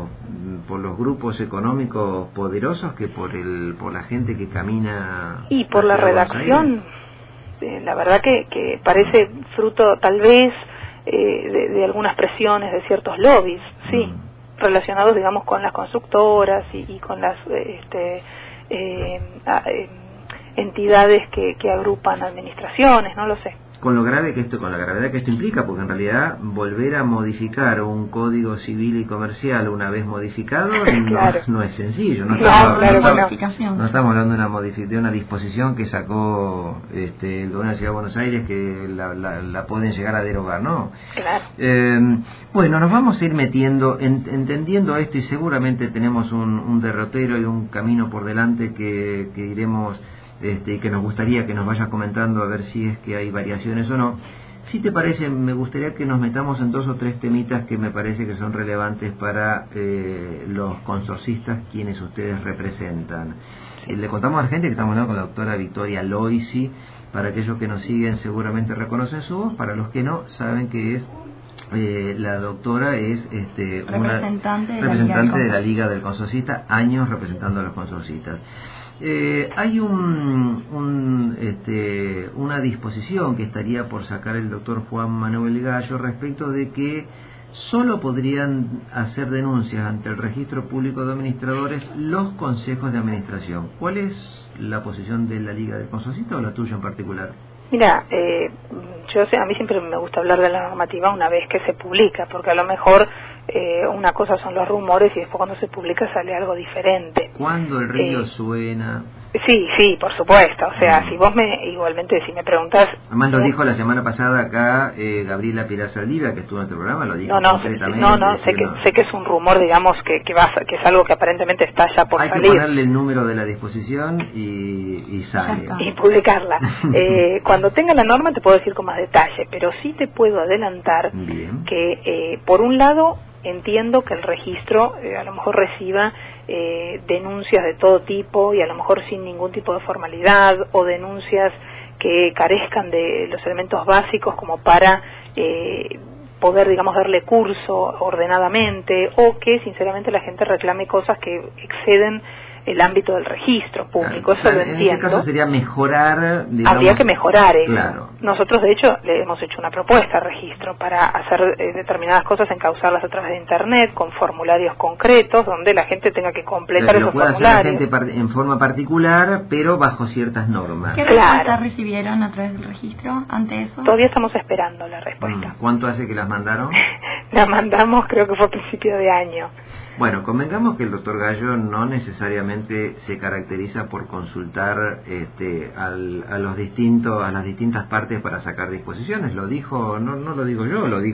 los grupos económicos poderosos que por la gente que camina? Y por la redacción, la verdad que parece fruto tal vez de algunas presiones de ciertos lobbies, sí, relacionados, digamos, con las constructoras y con las entidades que agrupan administraciones, no lo sé. con la gravedad que esto implica, porque en realidad volver a modificar un código civil y comercial una vez modificado claro. no es sencillo. No estamos hablando de una disposición que sacó el gobierno de la Ciudad de Buenos Aires que la pueden llegar a derogar, ¿no? Claro. Bueno, nos vamos a ir metiendo, entendiendo esto, y seguramente tenemos un derrotero y un camino por delante que iremos... y que nos gustaría que nos vayas comentando a ver si es que hay variaciones o no. Si te parece, me gustaría que nos metamos en 2 o 3 temitas que me parece que son relevantes para los consorcistas, quienes ustedes representan. Le contamos a la gente que estamos hablando con la doctora Victoria Loisi. Para aquellos que nos siguen seguramente reconocen su voz, para los que no, saben que es la doctora es representante de la Liga del Consorcista, años representando a los consorcistas. Hay una disposición que estaría por sacar el doctor Juan Manuel Gallo respecto de que solo podrían hacer denuncias ante el Registro Público de Administradores los consejos de administración. ¿Cuál es la posición de la Liga del Consorcista o la tuya en particular? Mira, a mí siempre me gusta hablar de la normativa una vez que se publica, porque a lo mejor una cosa son los rumores y después cuando se publica sale algo diferente. ¿Cuándo el río suena? Sí, por supuesto. O sea, si vos igualmente si me preguntas... Además lo dijo la semana pasada acá Gabriela Pilar Saldivia, que estuvo en este programa, lo dijo concretamente. No, sé que es un rumor, digamos, que es algo que aparentemente está ya por salir. Hay que ponerle el número de la disposición y sale. Y publicarla. Cuando tenga la norma te puedo decir con más detalle, pero sí te puedo adelantar que, por un lado, entiendo que el registro a lo mejor reciba denuncias de todo tipo y a lo mejor sin ningún tipo de formalidad, o denuncias que carezcan de los elementos básicos como para poder, digamos, darle curso ordenadamente, o que sinceramente la gente reclame cosas que exceden el ámbito del registro público. Eso lo entiendo. En este caso sería mejorar, digamos... Habría que mejorar eso. Claro. Nosotros, de hecho, le hemos hecho una propuesta al registro para hacer determinadas cosas, encauzarlas a través de Internet, con formularios concretos, donde la gente tenga que completar esos formularios. Puede hacer la gente en forma particular, pero bajo ciertas normas. ¿Qué respuesta recibieron a través del registro ante eso? Todavía estamos esperando la respuesta. ¿Cuánto hace que las mandaron? La mandamos, creo que fue a principio de año. Bueno, convengamos que el doctor Gallo no necesariamente se caracteriza por consultar a las distintas partes para sacar disposiciones. Lo dijo, no lo digo yo, lo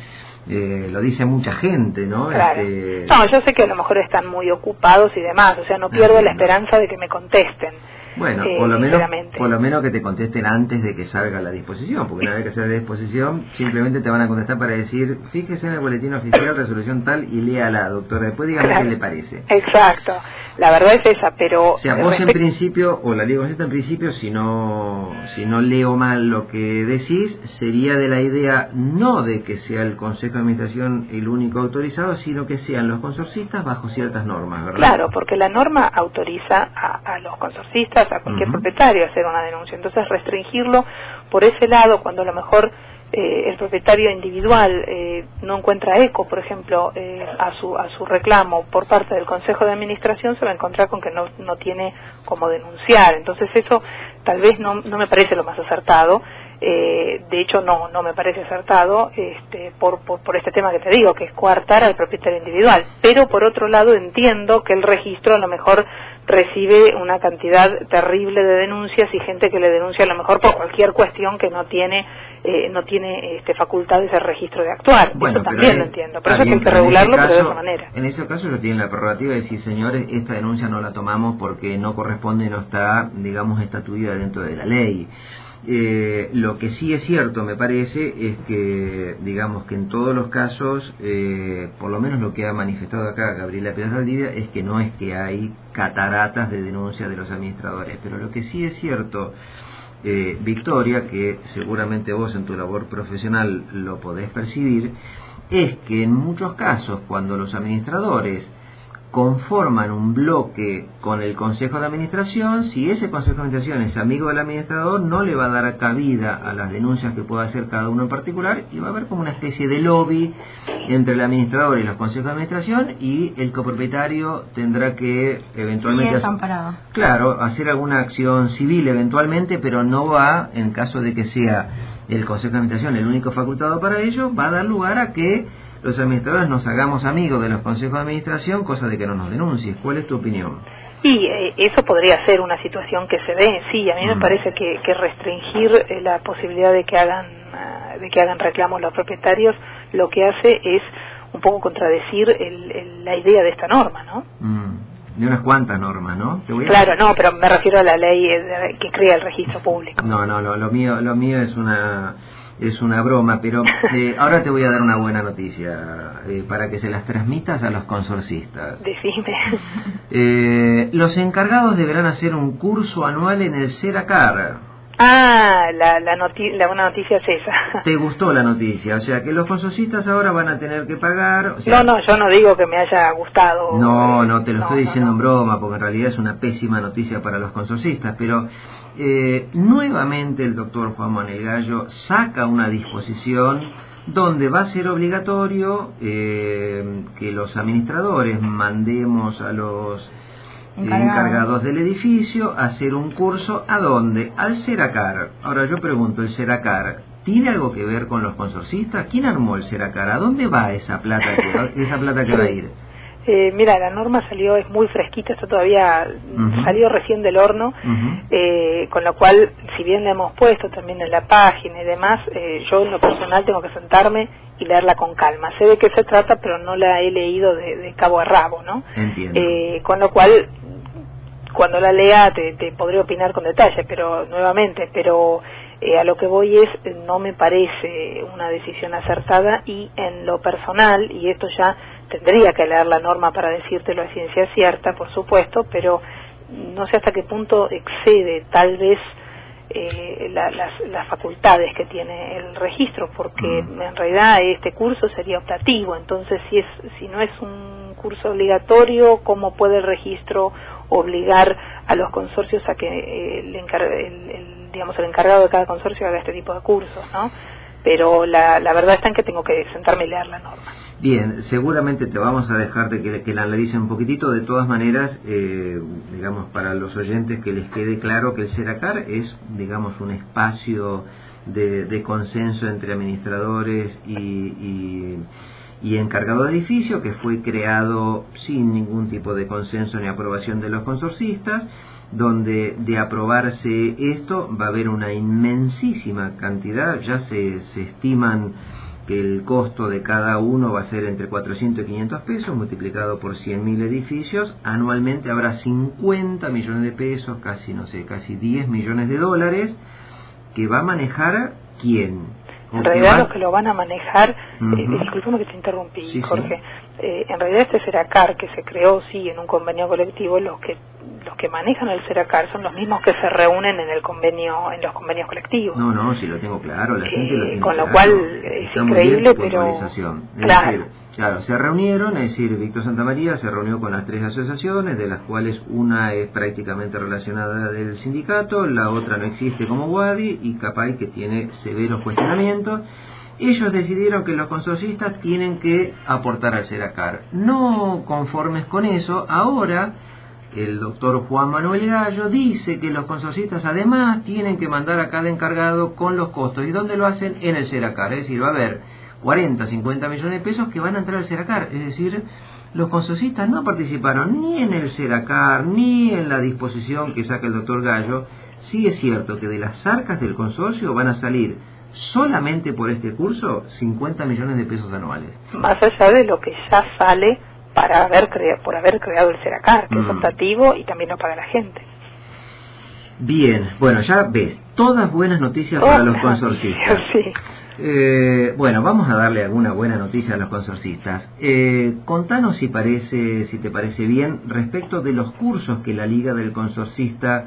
dice mucha gente, ¿no? Claro. No, yo sé que a lo mejor están muy ocupados y demás, o sea, no pierdo la esperanza de que me contesten. Bueno, por lo menos que te contesten antes de que salga la disposición, porque una vez que salga la disposición, simplemente te van a contestar para decir, fíjese en el boletín oficial, resolución tal, y léala, doctora, después dígame qué le parece. Exacto, la verdad es esa, pero... O sea, vos en principio, o la Liga en principio, si no leo mal lo que decís, sería de la idea no de que sea el Consejo de Administración el único autorizado, sino que sean los consorcistas bajo ciertas normas, ¿verdad? Claro, porque la norma autoriza a los consorcistas, a cualquier propietario a hacer una denuncia. Entonces, restringirlo por ese lado, cuando a lo mejor el propietario individual no encuentra eco, por ejemplo, a su reclamo por parte del Consejo de Administración, se va a encontrar con que no tiene cómo denunciar. Entonces, eso tal vez no me parece lo más acertado. De hecho, no me parece acertado por este tema que te digo, que es coartar al propietario individual. Pero, por otro lado, entiendo que el registro a lo mejor recibe una cantidad terrible de denuncias y gente que le denuncia a lo mejor por cualquier cuestión que no tiene facultades el registro de actuar. Bueno, eso también lo entiendo, por eso hay que regularlo, pero de esa manera. En ese caso lo tienen la prerrogativa de decir, señores, esta denuncia no la tomamos porque no corresponde, no está, digamos, estatuida dentro de la ley. Lo que sí es cierto, me parece, es que, digamos, que en todos los casos, por lo menos lo que ha manifestado acá Gabriela Pilar Saldivia, es que no es que hay cataratas de denuncia de los administradores, pero lo que sí es cierto, Victoria, que seguramente vos en tu labor profesional lo podés percibir, es que en muchos casos, cuando los administradores conforman un bloque con el Consejo de Administración, si ese Consejo de Administración es amigo del administrador, no le va a dar cabida a las denuncias que pueda hacer cada uno en particular, y va a haber como una especie de lobby entre el administrador y los consejos de administración, y el copropietario tendrá que eventualmente hacer alguna acción civil eventualmente, pero no va, en caso de que sea el Consejo de Administración, el único facultado para ello, va a dar lugar a que los administradores nos hagamos amigos de los consejos de administración, cosa de que no nos denuncies. ¿Cuál es tu opinión? Y eso podría ser una situación que se dé, sí, a mí me parece que restringir la posibilidad de que hagan reclamos los propietarios, lo que hace es un poco contradecir la idea de esta norma, ¿no? De unas cuantas normas, ¿no? Claro, no, pero me refiero a la ley que crea el registro público. No, lo mío es una broma, pero ahora te voy a dar una buena noticia para que se las transmitas a los consorcistas. Decime. Los encargados deberán hacer un curso anual en el Seracar. La buena noticia es esa. ¿Te gustó la noticia? O sea, que los consorcistas ahora van a tener que pagar... O sea, no, yo no digo que me haya gustado. No, te lo estoy diciendo en broma, porque en realidad es una pésima noticia para los consorcistas, pero nuevamente el doctor Juan Manuel Gallo saca una disposición donde va a ser obligatorio que los administradores mandemos a los encargados del edificio a hacer un curso. ¿A dónde? Al Seracar. Ahora yo pregunto, ¿el Seracar tiene algo que ver con los consorcistas? ¿Quién armó el Seracar? ¿A dónde va esa plata que va a ir? Mira, la norma salió, es muy fresquita, está todavía, salió recién del horno, con lo cual, si bien la hemos puesto también en la página y demás, yo en lo personal tengo que sentarme y leerla con calma. Sé de qué se trata, pero no la he leído de cabo a rabo, ¿no? Entiendo. Con lo cual, cuando la lea te podré opinar con detalle, pero nuevamente, a lo que voy es, no me parece una decisión acertada, y en lo personal, y esto ya tendría que leer la norma para decírtelo a ciencia cierta, por supuesto, pero no sé hasta qué punto excede tal vez las facultades que tiene el registro, porque en realidad este curso sería optativo. Entonces, si no es un curso obligatorio, ¿cómo puede el registro obligar a los consorcios a que el encargado de cada consorcio haga este tipo de cursos, ¿no? Pero la verdad está en que tengo que sentarme y leer la norma. Bien, seguramente te vamos a dejar de que la analice un poquitito. De todas maneras, digamos, para los oyentes que les quede claro que el Seracar es, digamos, un espacio de consenso entre administradores y encargado de edificio, que fue creado sin ningún tipo de consenso ni aprobación de los consorcistas, donde de aprobarse esto va a haber una inmensísima cantidad. Ya se estiman que el costo de cada uno va a ser entre 400 y 500 pesos, multiplicado por 100.000 edificios. Anualmente habrá 50 millones de pesos, casi 10 millones de dólares, que va a manejar ¿quién? En realidad los que lo van a manejar, disculpame que te interrumpí, sí, Jorge, en realidad este Seracar que se creó, sí, en un convenio colectivo, los que manejan el Seracar son los mismos que se reúnen en los convenios colectivos. No, sí lo tengo claro, la gente lo tiene con lo claro. cual es increíble, pero claro, se reunieron, es decir, Víctor Santamaría se reunió con las 3 asociaciones, de las cuales una es prácticamente relacionada del sindicato, la otra no existe como WADI y CAPAI, que tiene severos cuestionamientos. Ellos decidieron que los consorcistas tienen que aportar al Seracar. No conformes con eso, ahora el doctor Juan Manuel Gallo dice que los consorcistas además tienen que mandar a cada encargado con los costos. ¿Y dónde lo hacen? En el Seracar. Es decir, va a haber 40, 50 millones de pesos que van a entrar al Seracar. Es decir, los consorcistas no participaron ni en el Seracar, ni en la disposición que saca el doctor Gallo. Sí es cierto que de las arcas del consorcio van a salir solamente por este curso 50 millones de pesos anuales. Más allá de lo que ya sale por haber creado el Seracar, que es optativo y también lo paga la gente. Bien, bueno, ya ves, todas buenas noticias para los consorcistas. Sí. Bueno, vamos a darle alguna buena noticia a los consorcistas. Contanos si te parece bien respecto de los cursos que la Liga del Consorcista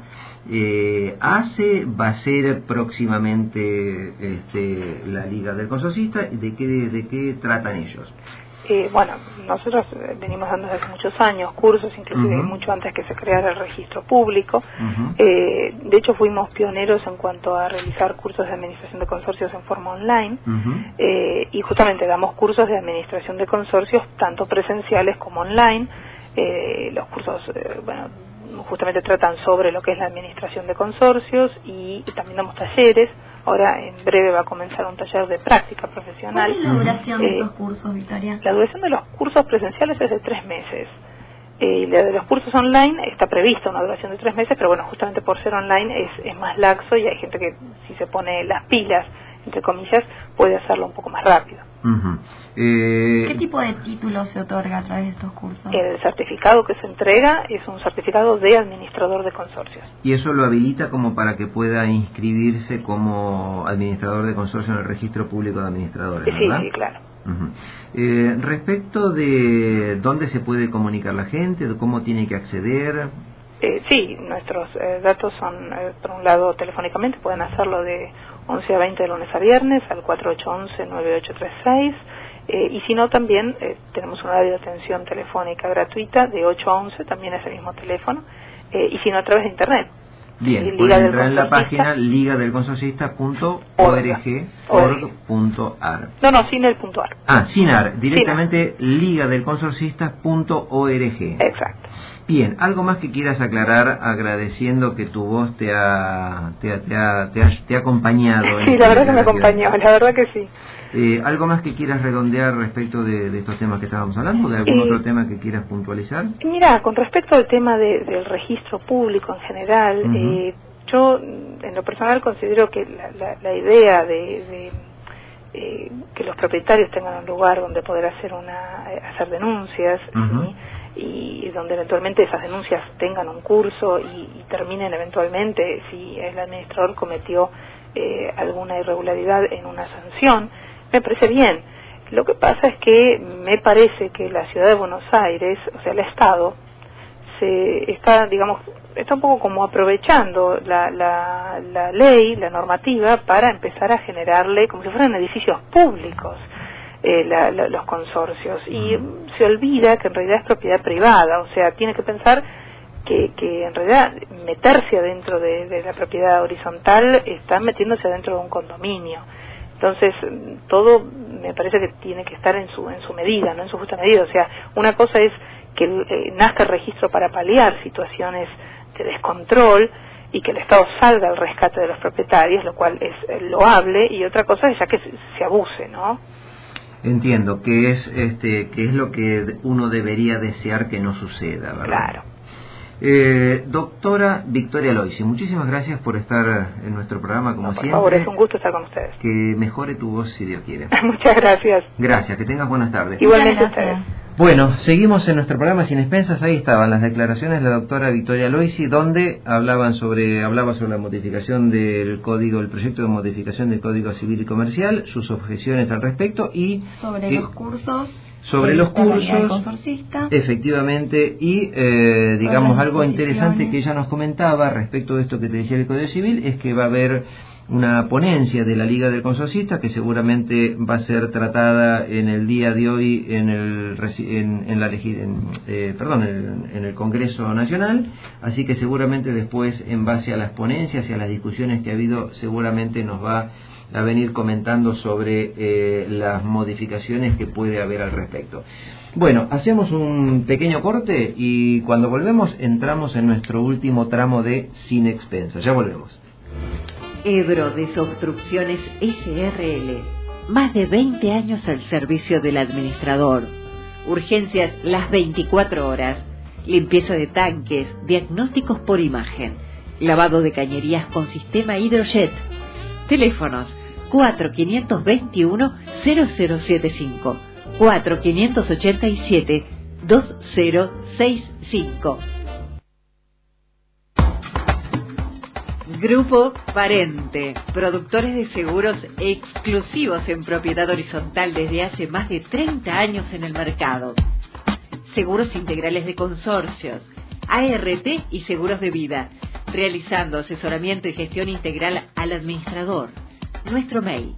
va a ser próximamente la Liga del Consorcista. ¿De qué tratan ellos? Bueno, nosotros venimos dando desde hace muchos años cursos, inclusive mucho antes que se creara el registro público. De hecho, fuimos pioneros en cuanto a realizar cursos de administración de consorcios en forma online, y justamente damos cursos de administración de consorcios tanto presenciales como online. Los cursos, justamente tratan sobre lo que es la administración de consorcios, y también damos talleres ahora en breve va a comenzar un taller de práctica profesional. ¿Cuál es la duración de estos cursos, Victoria? La duración de los cursos presenciales es de 3 meses. La de los cursos online está prevista una duración de 3 meses, pero bueno, justamente por ser online es más laxo y hay gente que si se pone las pilas, entre comillas, puede hacerlo un poco más rápido. ¿Qué tipo de título se otorga a través de estos cursos? El certificado que se entrega es un certificado de administrador de consorcios. ¿Y eso lo habilita como para que pueda inscribirse como administrador de consorcio en el Registro Público de Administradores, ¿verdad? Sí, claro. Respecto de dónde se puede comunicar la gente, de cómo tiene que acceder... Sí, nuestros datos son, por un lado, telefónicamente, pueden hacerlo de 11 a 20 de lunes a viernes al 4811-9836, y si no, también tenemos un horario de atención telefónica gratuita de 8 a 11, también es el mismo teléfono, y si no, a través de Internet. Bien, pueden entrar en la página ligadelconsorcista.org.ar. No, sin el punto .ar. Sin ar, directamente ligadelconsorcista.org. Exacto. Bien, algo más que quieras aclarar, agradeciendo que tu voz te ha acompañado. Sí, la verdad que me acompañó, la verdad que sí. ¿Algo más que quieras redondear respecto de estos temas que estábamos hablando? ¿De algún otro tema que quieras puntualizar? Mira, con respecto al tema del registro público en general, yo en lo personal considero que la idea de que los propietarios tengan un lugar donde poder hacer denuncias, y donde eventualmente esas denuncias tengan un curso y terminen eventualmente si el administrador cometió alguna irregularidad en una sanción, me parece bien. Lo que pasa es que me parece que la ciudad de Buenos Aires, o sea, el Estado, está un poco como aprovechando la ley, la normativa, para empezar a generarle como si fueran edificios públicos los consorcios, y se olvida que en realidad es propiedad privada. O sea, tiene que pensar que en realidad meterse adentro de la propiedad horizontal está metiéndose adentro de un condominio. Entonces, todo me parece que tiene que estar en su medida, no en su justa medida. O sea, una cosa es que nazca el registro para paliar situaciones de descontrol y que el Estado salga al rescate de los propietarios, lo cual es loable, y otra cosa es ya que se abuse, ¿no? Entiendo, que es lo que uno debería desear que no suceda, ¿verdad? Claro. Doctora Victoria Loisi, muchísimas gracias por estar en nuestro programa, como siempre. Por favor, es un gusto estar con ustedes. Que mejore tu voz, si Dios quiere. Muchas gracias. Gracias, que tengas buenas tardes. Igualmente ustedes. Bueno, seguimos en nuestro programa Sin Expensas. Ahí estaban las declaraciones de la doctora Victoria Loisi, donde hablaba sobre la modificación del código, el proyecto de modificación del Código Civil y Comercial, sus objeciones al respecto y sobre los cursos. Sobre los cursos, efectivamente, y algo interesante que ella nos comentaba respecto de esto que te decía el Código Civil, es que va a haber una ponencia de la Liga del Consorcista que seguramente va a ser tratada en el día de hoy en el Congreso Nacional, así que seguramente después, en base a las ponencias y a las discusiones que ha habido, seguramente nos va a venir comentando sobre las modificaciones que puede haber al respecto. Bueno, hacemos un pequeño corte y cuando volvemos entramos en nuestro último tramo de Sin Expensas. Ya volvemos. Ebro Desobstrucciones SRL. Más de 20 años al servicio del administrador. Urgencias las 24 horas. Limpieza de tanques, diagnósticos por imagen. Lavado de cañerías con sistema Hydrojet. Teléfonos 4521-0075, 4587-2065. Grupo Parente, productores de seguros exclusivos en propiedad horizontal desde hace más de 30 años en el mercado. Seguros integrales de consorcios, ART y seguros de vida, realizando asesoramiento y gestión integral al administrador. Nuestro mail,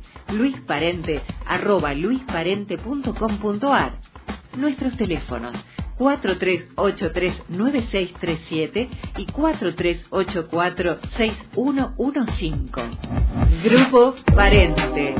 luisparente@luisparente.com.ar. Nuestros teléfonos 4383-9637 y 4384-6115. Grupo Parente.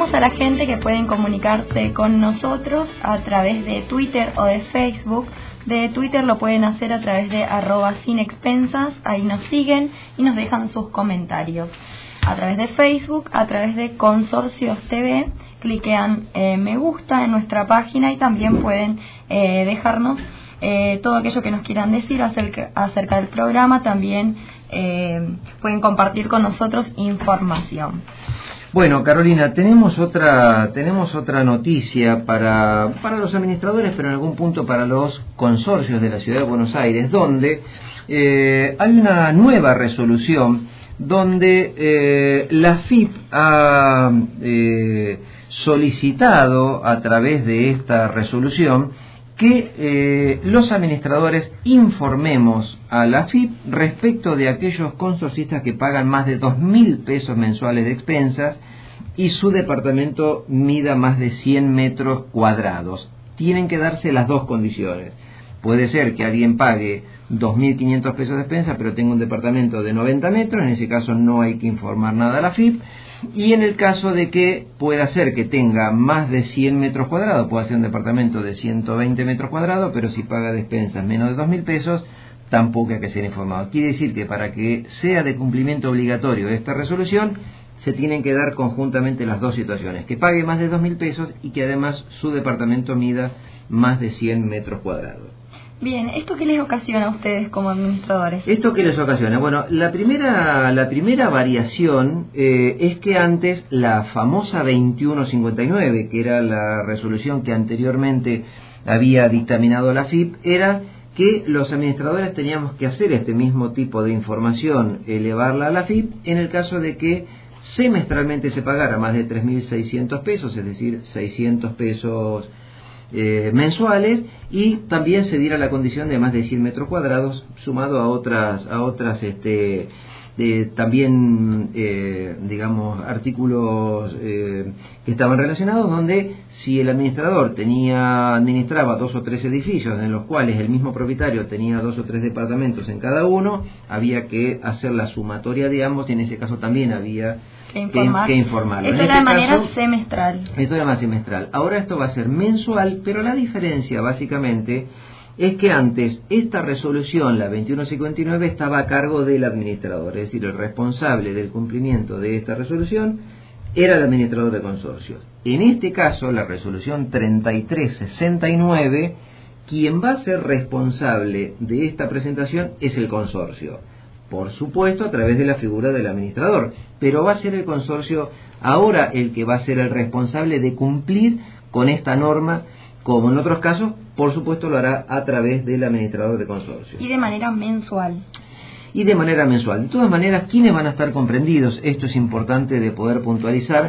recordamos a la gente que pueden comunicarse con nosotros a través de Twitter o de Facebook. De Twitter lo pueden hacer a través de @sinexpensas, ahí nos siguen y nos dejan sus comentarios. A través de Facebook, a través de Consorcios TV, cliquean me gusta en nuestra página y también pueden dejarnos todo aquello que nos quieran decir acerca del programa. También pueden compartir con nosotros información. Bueno, Carolina, tenemos otra noticia para los administradores, pero en algún punto para los consorcios de la Ciudad de Buenos Aires, donde hay una nueva resolución donde la AFIP ha solicitado a través de esta resolución que los administradores informemos a la AFIP respecto de aquellos consorcistas que pagan más de 2.000 pesos mensuales de expensas y su departamento mida más de 100 metros cuadrados. Tienen que darse las dos condiciones. Puede ser que alguien pague 2.500 pesos de expensa, pero tenga un departamento de 90 metros, en ese caso no hay que informar nada a la AFIP. Y en el caso de que pueda ser que tenga más de 100 metros cuadrados, puede ser un departamento de 120 metros cuadrados, pero si paga de expensas menos de 2.000 pesos, tampoco hay que ser informado. Quiere decir que para que sea de cumplimiento obligatorio esta resolución, se tienen que dar conjuntamente las dos situaciones, que pague más de 2.000 pesos y que además su departamento mida más de 100 metros cuadrados. Bien, ¿esto qué les ocasiona a ustedes como administradores? ¿Esto qué les ocasiona? Bueno, la primera variación es que antes la famosa 2159, que era la resolución que anteriormente había dictaminado la AFIP, era que los administradores teníamos que hacer este mismo tipo de información, elevarla a la AFIP, en el caso de que semestralmente se pagara más de 3.600 pesos, es decir, 600 pesos mensuales, y también se diera la condición de más de 100 metros cuadrados, sumado a otras también digamos artículos que estaban relacionados, donde si el administrador administraba 2 o 3 edificios en los cuales el mismo propietario tenía 2 o 3 departamentos en cada uno, había que hacer la sumatoria de ambos, y en ese caso también había que informarlo. Esto era de manera semestral. Esto era más semestral. Ahora esto va a ser mensual, pero la diferencia básicamente es que antes esta resolución, la 2159, estaba a cargo del administrador, es decir, el responsable del cumplimiento de esta resolución era el administrador de consorcios. En este caso, la resolución 3369, quien va a ser responsable de esta presentación es el consorcio. Por supuesto, a través de la figura del administrador, pero va a ser el consorcio ahora el que va a ser el responsable de cumplir con esta norma, como en otros casos, por supuesto lo hará a través del administrador de consorcio. Y de manera mensual. Y de manera mensual. De todas maneras, ¿quiénes van a estar comprendidos? Esto es importante de poder puntualizar.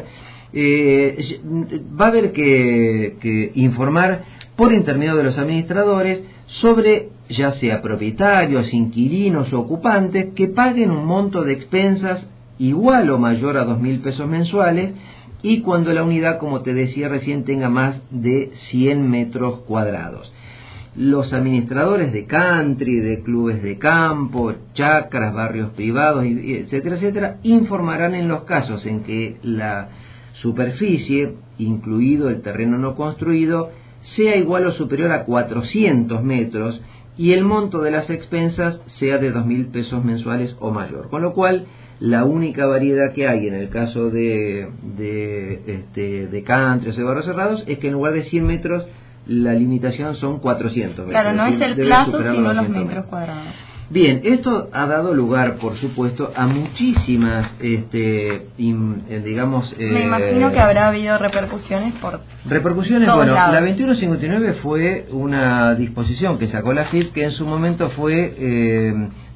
Va a haber que informar por intermedio de los administradores sobre, ya sea propietarios, inquilinos o ocupantes, que paguen un monto de expensas igual o mayor a 2.000 pesos mensuales, y cuando la unidad, como te decía recién, tenga más de 100 metros cuadrados. Los administradores de country, de clubes de campo, chacras, barrios privados, etcétera, etcétera, informarán en los casos en que la superficie, incluido el terreno no construido, sea igual o superior a 400 metros y el monto de las expensas sea de 2.000 pesos mensuales o mayor. Con lo cual, la única variedad que hay en el caso de country o de barrios cerrados es que en lugar de 100 metros la limitación son 400 metros. Claro, no es el plazo, sino los metros cuadrados. Bien, esto ha dado lugar, por supuesto, a muchísimas, digamos... Me imagino que habrá habido repercusiones por... Repercusiones, bueno, lados. La 2159 fue una disposición que sacó la AFIP, que en su momento fue,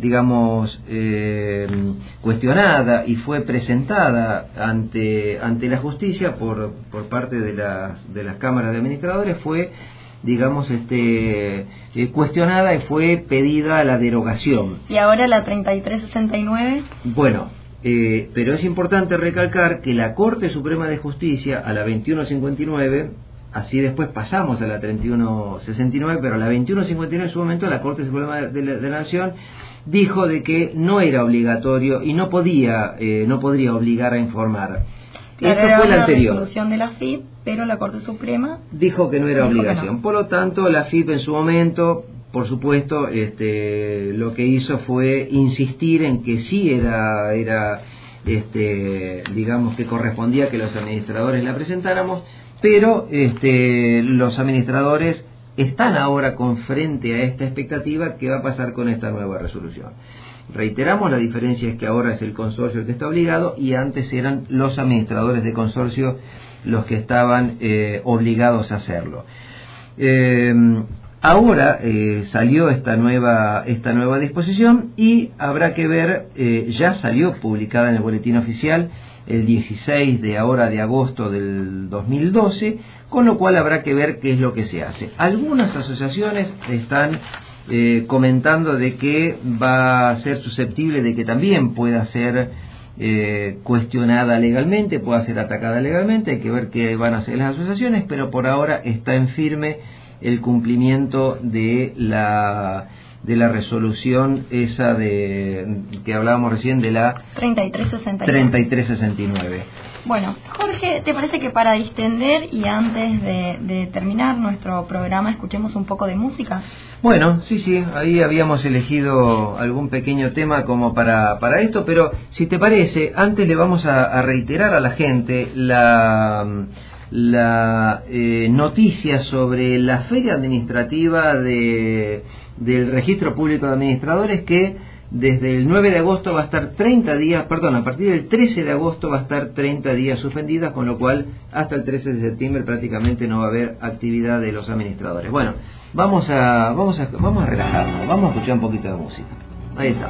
cuestionada y fue presentada ante la justicia por parte de las cámaras de administradores, fue... cuestionada y fue pedida la derogación. ¿Y ahora la 3369? Bueno, pero es importante recalcar que la Corte Suprema de Justicia, a la 2159, así después pasamos a la 3169, pero a la 2159 en su momento la Corte Suprema de la Nación dijo de que no era obligatorio y no podría obligar a informar. Claro, Esto fue la anterior. resolución de la FIP, pero la Corte Suprema dijo que no era obligación. Que no. Por lo tanto, la FIP en su momento, por supuesto, lo que hizo fue insistir en que sí era digamos que correspondía que los administradores la presentáramos, pero los administradores están ahora con frente a esta expectativa que va a pasar con esta nueva resolución. Reiteramos, la diferencia es que ahora es el consorcio el que está obligado y antes eran los administradores de consorcio los que estaban obligados a hacerlo. Ahora salió esta nueva disposición y habrá que ver, ya salió publicada en el boletín oficial el 16 de agosto del 2012, con lo cual habrá que ver qué es lo que se hace. Algunas asociaciones están comentando de que va a ser susceptible de que también pueda ser cuestionada legalmente, pueda ser atacada legalmente. Hay que ver qué van a hacer las asociaciones, pero por ahora está en firme el cumplimiento de la resolución esa que hablábamos recién, de la 3369. Bueno, Jorge, ¿te parece que para distender y antes de terminar nuestro programa escuchemos un poco de música? Bueno, sí, ahí habíamos elegido algún pequeño tema como para esto, pero si te parece, antes le vamos a reiterar a la gente la noticia sobre la feria administrativa del Registro Público de Administradores, que desde el 9 de agosto va a estar 30 días, a partir del 13 de agosto va a estar 30 días suspendida, con lo cual hasta el 13 de septiembre prácticamente no va a haber actividad de los administradores. Bueno, vamos a relajarnos, vamos a escuchar un poquito de música. Ahí está.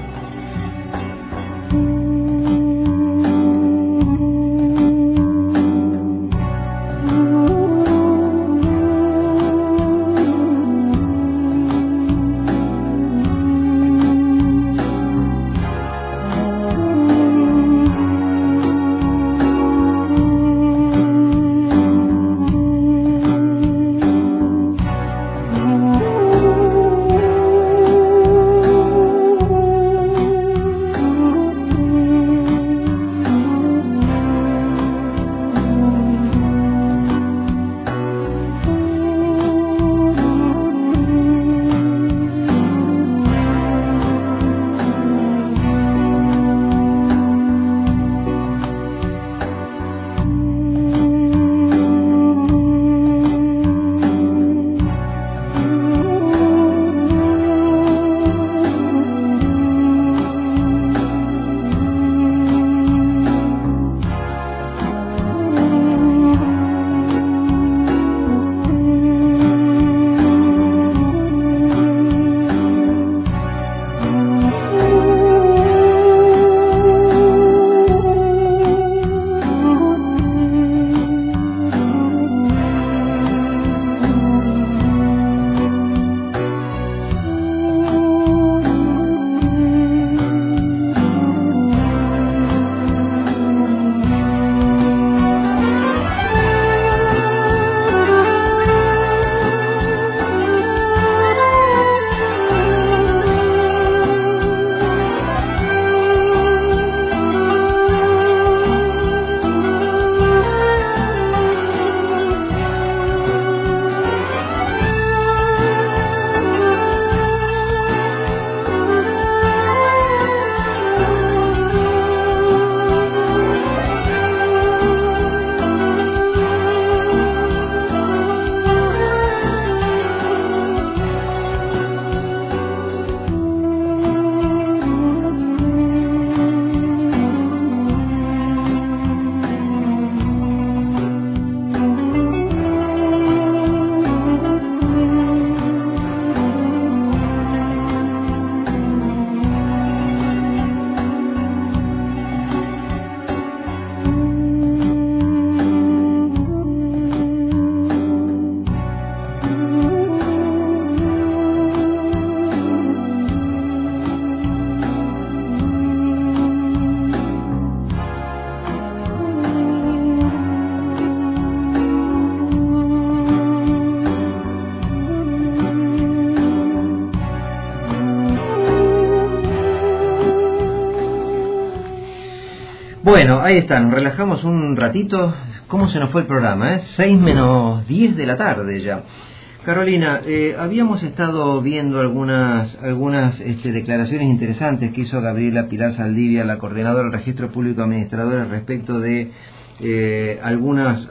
Bueno, ahí está, nos relajamos un ratito. ¿Cómo se nos fue el programa? 6 menos 10 de la tarde ya. Carolina, habíamos estado viendo algunas declaraciones interesantes que hizo Gabriela Pilar Saldivia, la coordinadora del Registro Público de Administradores, respecto de algunas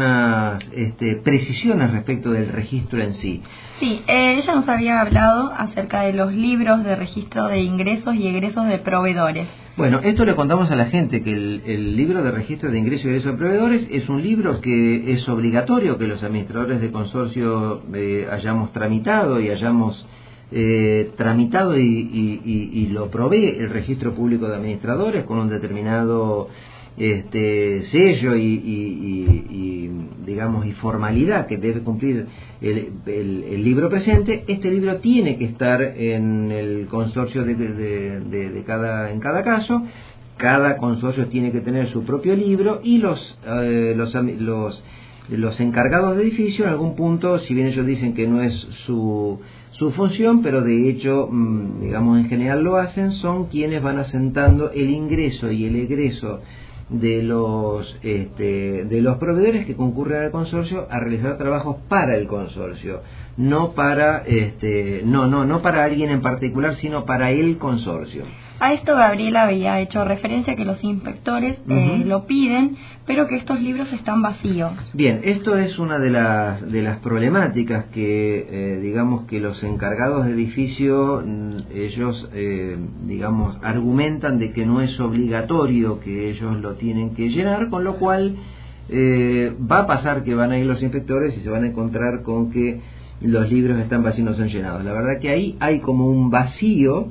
precisiones respecto del registro en sí. Sí, ella nos había hablado acerca de los libros de registro de ingresos y egresos de proveedores. Bueno, esto le contamos a la gente, que el libro de registro de ingresos y egresos de proveedores es un libro que es obligatorio que los administradores de consorcio hayamos tramitado y hayamos tramitado y lo provee el Registro Público de Administradores con un determinado sello y digamos y formalidad que debe cumplir el libro presente. Este libro tiene que estar en el consorcio en cada caso. Cada consorcio tiene que tener su propio libro y los encargados de edificio en algún punto, si bien ellos dicen que no es su función, pero de hecho, digamos en general lo hacen, son quienes van asentando el ingreso y el egreso de los proveedores que concurren al consorcio a realizar trabajos para el consorcio, no para no para alguien en particular, sino para el consorcio. A esto Gabriela había hecho referencia que los inspectores lo piden, pero que estos libros están vacíos. Bien, esto es una de las problemáticas que digamos que los encargados de edificio ellos digamos argumentan de que no es obligatorio que ellos lo tienen que llenar, con lo cual va a pasar que van a ir los inspectores y se van a encontrar con que los libros están vacíos, no son llenados. La verdad que ahí hay como un vacío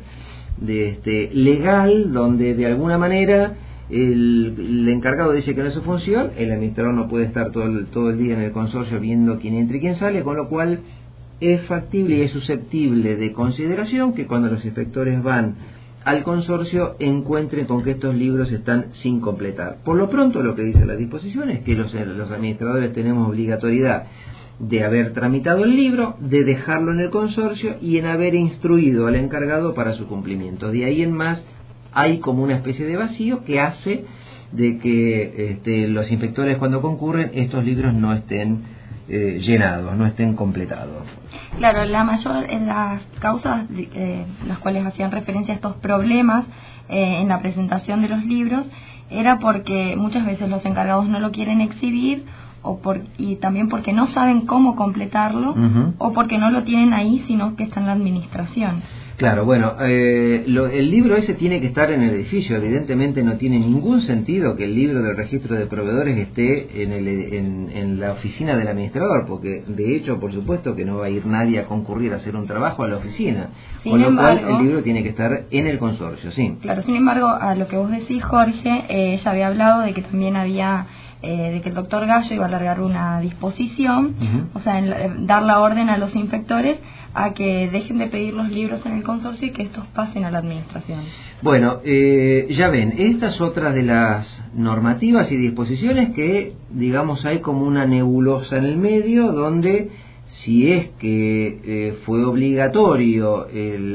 legal, donde de alguna manera el encargado dice que no es su función, el administrador no puede estar todo el día en el consorcio viendo quién entra y quién sale, con lo cual es factible y es susceptible de consideración que cuando los inspectores van al consorcio encuentren con que estos libros están sin completar. Por lo pronto, lo que dice la disposición es que los administradores tenemos obligatoriedad de haber tramitado el libro, de dejarlo en el consorcio y en haber instruido al encargado para su cumplimiento. De ahí en más hay como una especie de vacío que hace de que los inspectores, cuando concurren, estos libros no estén llenados, no estén completados. Claro, las causas las cuales hacían referencia a estos problemas en la presentación de los libros era porque muchas veces los encargados no lo quieren exhibir, y también porque no saben cómo completarlo, o porque no lo tienen ahí, sino que está en la administración. Claro, bueno, el libro ese tiene que estar en el edificio. Evidentemente no tiene ningún sentido que el libro del registro de proveedores esté en la oficina del administrador, porque de hecho, por supuesto que no va a ir nadie a concurrir a hacer un trabajo a la oficina, con lo cual el libro tiene que estar en el consorcio, sí. Claro, sin embargo, a lo que vos decís, Jorge, ella había hablado de que también había de que el doctor Gallo iba a alargar una disposición, o sea, dar la orden a los inspectores a que dejen de pedir los libros en el consorcio y que estos pasen a la administración. Bueno, ya ven, esta es otra de las normativas y disposiciones que, digamos, hay como una nebulosa en el medio, donde si es que fue obligatorio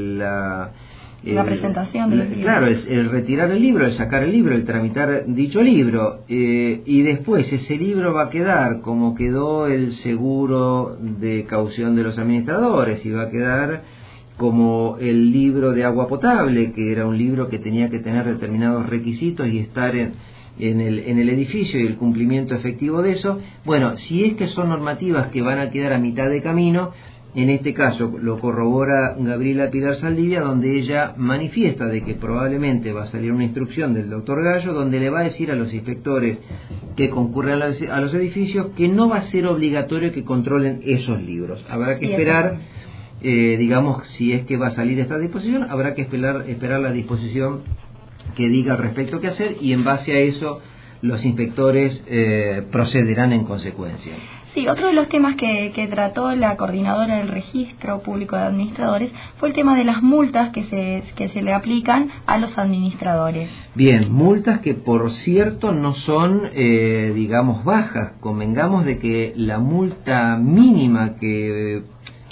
la presentación del libro. Claro, el retirar el libro, el sacar el libro, el tramitar dicho libro, y después ese libro va a quedar como quedó el seguro de caución de los administradores, y va a quedar como el libro de agua potable, que era un libro que tenía que tener determinados requisitos y estar en el edificio y el cumplimiento efectivo de eso. Bueno, si es que son normativas que van a quedar a mitad de camino, en este caso lo corrobora Gabriela Pilar Saldivia, donde ella manifiesta de que probablemente va a salir una instrucción del doctor Gallo donde le va a decir a los inspectores que concurren a los edificios que no va a ser obligatorio que controlen esos libros. Habrá que esperar, digamos, si es que va a salir esta disposición, habrá que esperar la disposición que diga al respecto qué hacer, y en base a eso los inspectores procederán en consecuencia. Sí, otro de los temas que trató la coordinadora del Registro Público de Administradores fue el tema de las multas que se le aplican a los administradores. Bien, multas que por cierto no son, digamos, bajas. Convengamos de que la multa mínima que...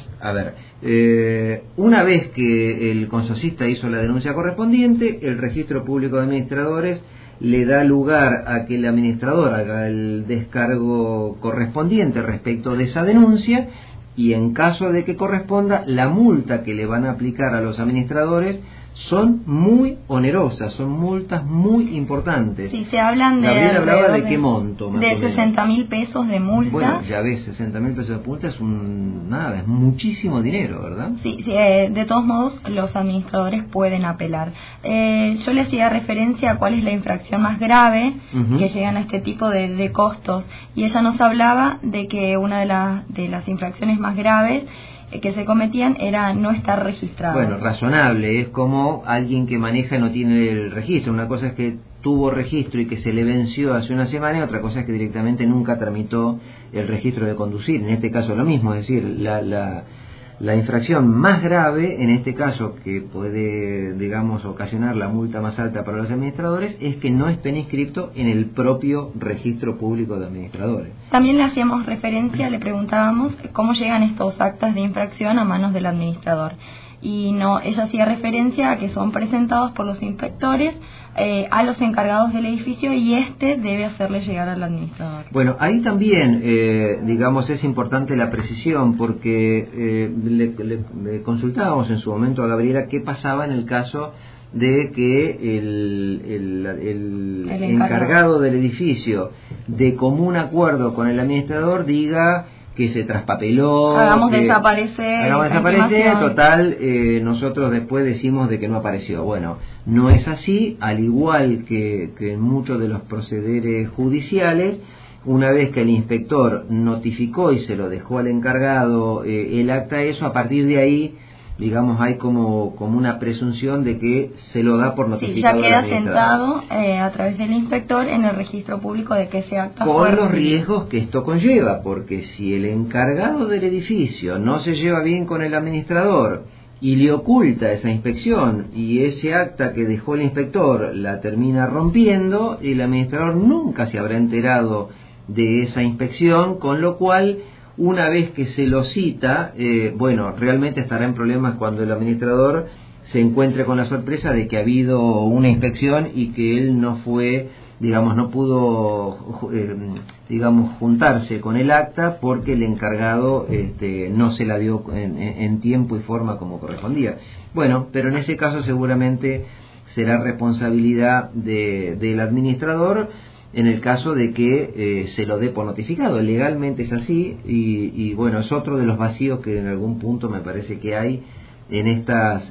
una vez que el consorcista hizo la denuncia correspondiente, el Registro Público de Administradores le da lugar a que el administrador haga el descargo correspondiente respecto de esa denuncia, y en caso de que corresponda, la multa que le van a aplicar a los administradores son muy onerosas, son multas muy importantes. Sí, se hablan de... Gabriel hablaba de qué monto, más de o menos. 60.000 pesos de multa. Bueno, ya ves, 60.000 pesos de multa es es muchísimo dinero, ¿verdad? Sí, de todos modos los administradores pueden apelar. Yo le hacía referencia a cuál es la infracción más grave que llegan a este tipo de costos, y ella nos hablaba de que una de las infracciones más graves que se cometían era no estar registrado. Bueno, razonable, es como alguien que maneja y no tiene el registro. Una cosa es que tuvo registro y que se le venció hace una semana, y otra cosa es que directamente nunca tramitó el registro de conducir. En este caso lo mismo, es decir, la infracción más grave, en este caso, que puede, digamos, ocasionar la multa más alta para los administradores, es que no estén inscritos en el propio registro público de administradores. También le hacíamos referencia, le preguntábamos cómo llegan estos actas de infracción a manos del administrador. Y no, ella hacía referencia a que son presentados por los inspectores a los encargados del edificio, y debe hacerle llegar al administrador. Bueno, ahí también, digamos, es importante la precisión, porque le consultábamos en su momento a Gabriela qué pasaba en el caso de que el encargado del edificio, de común acuerdo con el administrador, diga que se traspapeló, hagamos desaparecer, total, nosotros después decimos de que no apareció. Bueno, no es así, al igual que en muchos de los procederes judiciales. Una vez que el inspector notificó y se lo dejó al encargado el acta, eso, a partir de ahí, digamos, hay como una presunción de que se lo da por notificado. Sí, ya queda sentado a través del inspector en el registro público de que ese acta fue con los riesgos que esto conlleva, porque si el encargado del edificio no se lleva bien con el administrador y le oculta esa inspección, y ese acta que dejó el inspector la termina rompiendo, el administrador nunca se habrá enterado de esa inspección, con lo cual, una vez que se lo cita, realmente estará en problemas cuando el administrador se encuentre con la sorpresa de que ha habido una inspección y que él no fue, digamos, no pudo, juntarse con el acta porque el encargado no se la dio en tiempo y forma como correspondía. Bueno, pero en ese caso seguramente será responsabilidad del administrador, en el caso de que se lo dé por notificado. Legalmente es así, y bueno, es otro de los vacíos que en algún punto me parece que hay en esta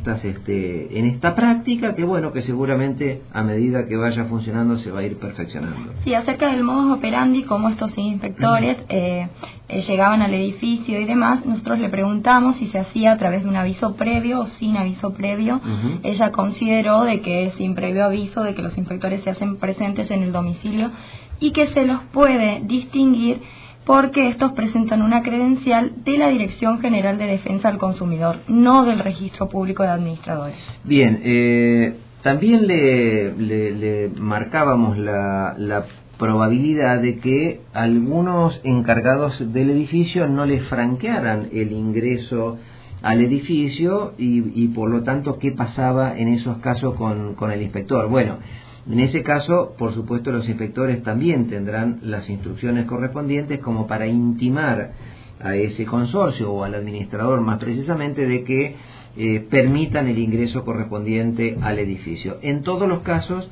práctica, que bueno, que seguramente a medida que vaya funcionando se va a ir perfeccionando. Sí, acerca del modus operandi, cómo estos inspectores llegaban al edificio y demás, nosotros le preguntamos si se hacía a través de un aviso previo o sin aviso previo. Ella consideró de que sin previo aviso, de que los inspectores se hacen presentes en el domicilio y que se los puede distinguir porque estos presentan una credencial de la Dirección General de Defensa del Consumidor, no del Registro Público de Administradores. Bien, también le marcábamos la probabilidad de que algunos encargados del edificio no les franquearan el ingreso al edificio, y por lo tanto, ¿qué pasaba en esos casos con el inspector? Bueno, en ese caso, por supuesto, los inspectores también tendrán las instrucciones correspondientes como para intimar a ese consorcio o al administrador, más precisamente, de que permitan el ingreso correspondiente al edificio. En todos los casos,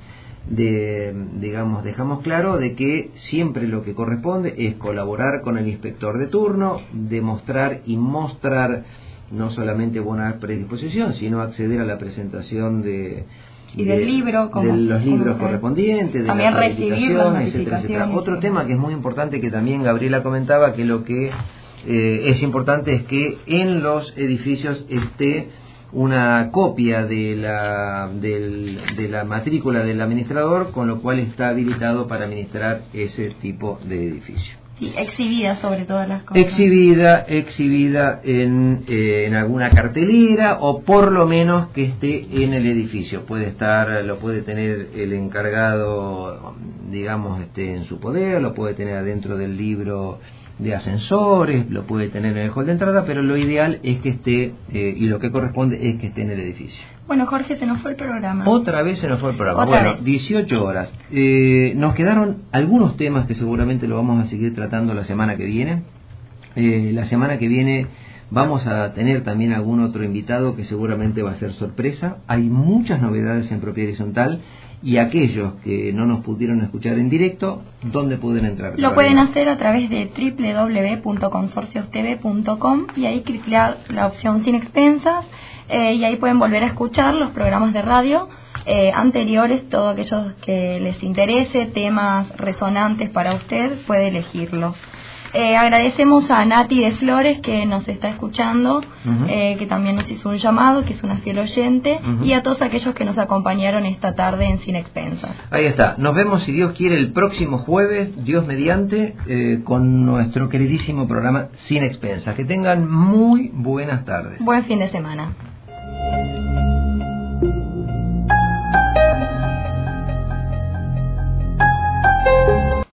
dejamos claro de que siempre lo que corresponde es colaborar con el inspector de turno, demostrar y mostrar no solamente buena predisposición, sino acceder a la presentación de los libros correspondientes, de también las recibir las notificaciones, etcétera. Otro tema que es muy importante, que también Gabriela comentaba, que lo que es importante es que en los edificios esté una copia de la matrícula del administrador, con lo cual está habilitado para administrar ese tipo de edificio. Sí, exhibida sobre todas las cosas. Exhibida en alguna cartelera, o por lo menos que esté en el edificio. Lo puede tener el encargado, digamos, en su poder, lo puede tener adentro del libro de ascensores, lo puede tener en el hall de entrada, pero lo ideal es que esté, y lo que corresponde es que esté en el edificio. Bueno, Jorge, se nos fue el programa. Otra vez se nos fue el programa. Otra bueno, vez. 18 horas. Nos quedaron algunos temas que seguramente lo vamos a seguir tratando la semana que viene. La semana que viene vamos a tener también algún otro invitado que seguramente va a ser sorpresa. Hay muchas novedades en Propiedad Horizontal, y aquellos que no nos pudieron escuchar en directo, ¿dónde pueden entrar? Lo pueden hacer a través de www.consorciostv.com y ahí clicar la opción sin expensas, y ahí pueden volver a escuchar los programas de radio anteriores. Todos aquellos que les interese, temas resonantes para usted, puede elegirlos. Agradecemos a Nati de Flores, que nos está escuchando, que también nos hizo un llamado, que es una fiel oyente, y a todos aquellos que nos acompañaron esta tarde en Sin Expensas. Ahí está. Nos vemos, si Dios quiere, el próximo jueves, Dios mediante, con nuestro queridísimo programa Sin Expensas. Que tengan muy buenas tardes. Buen fin de semana.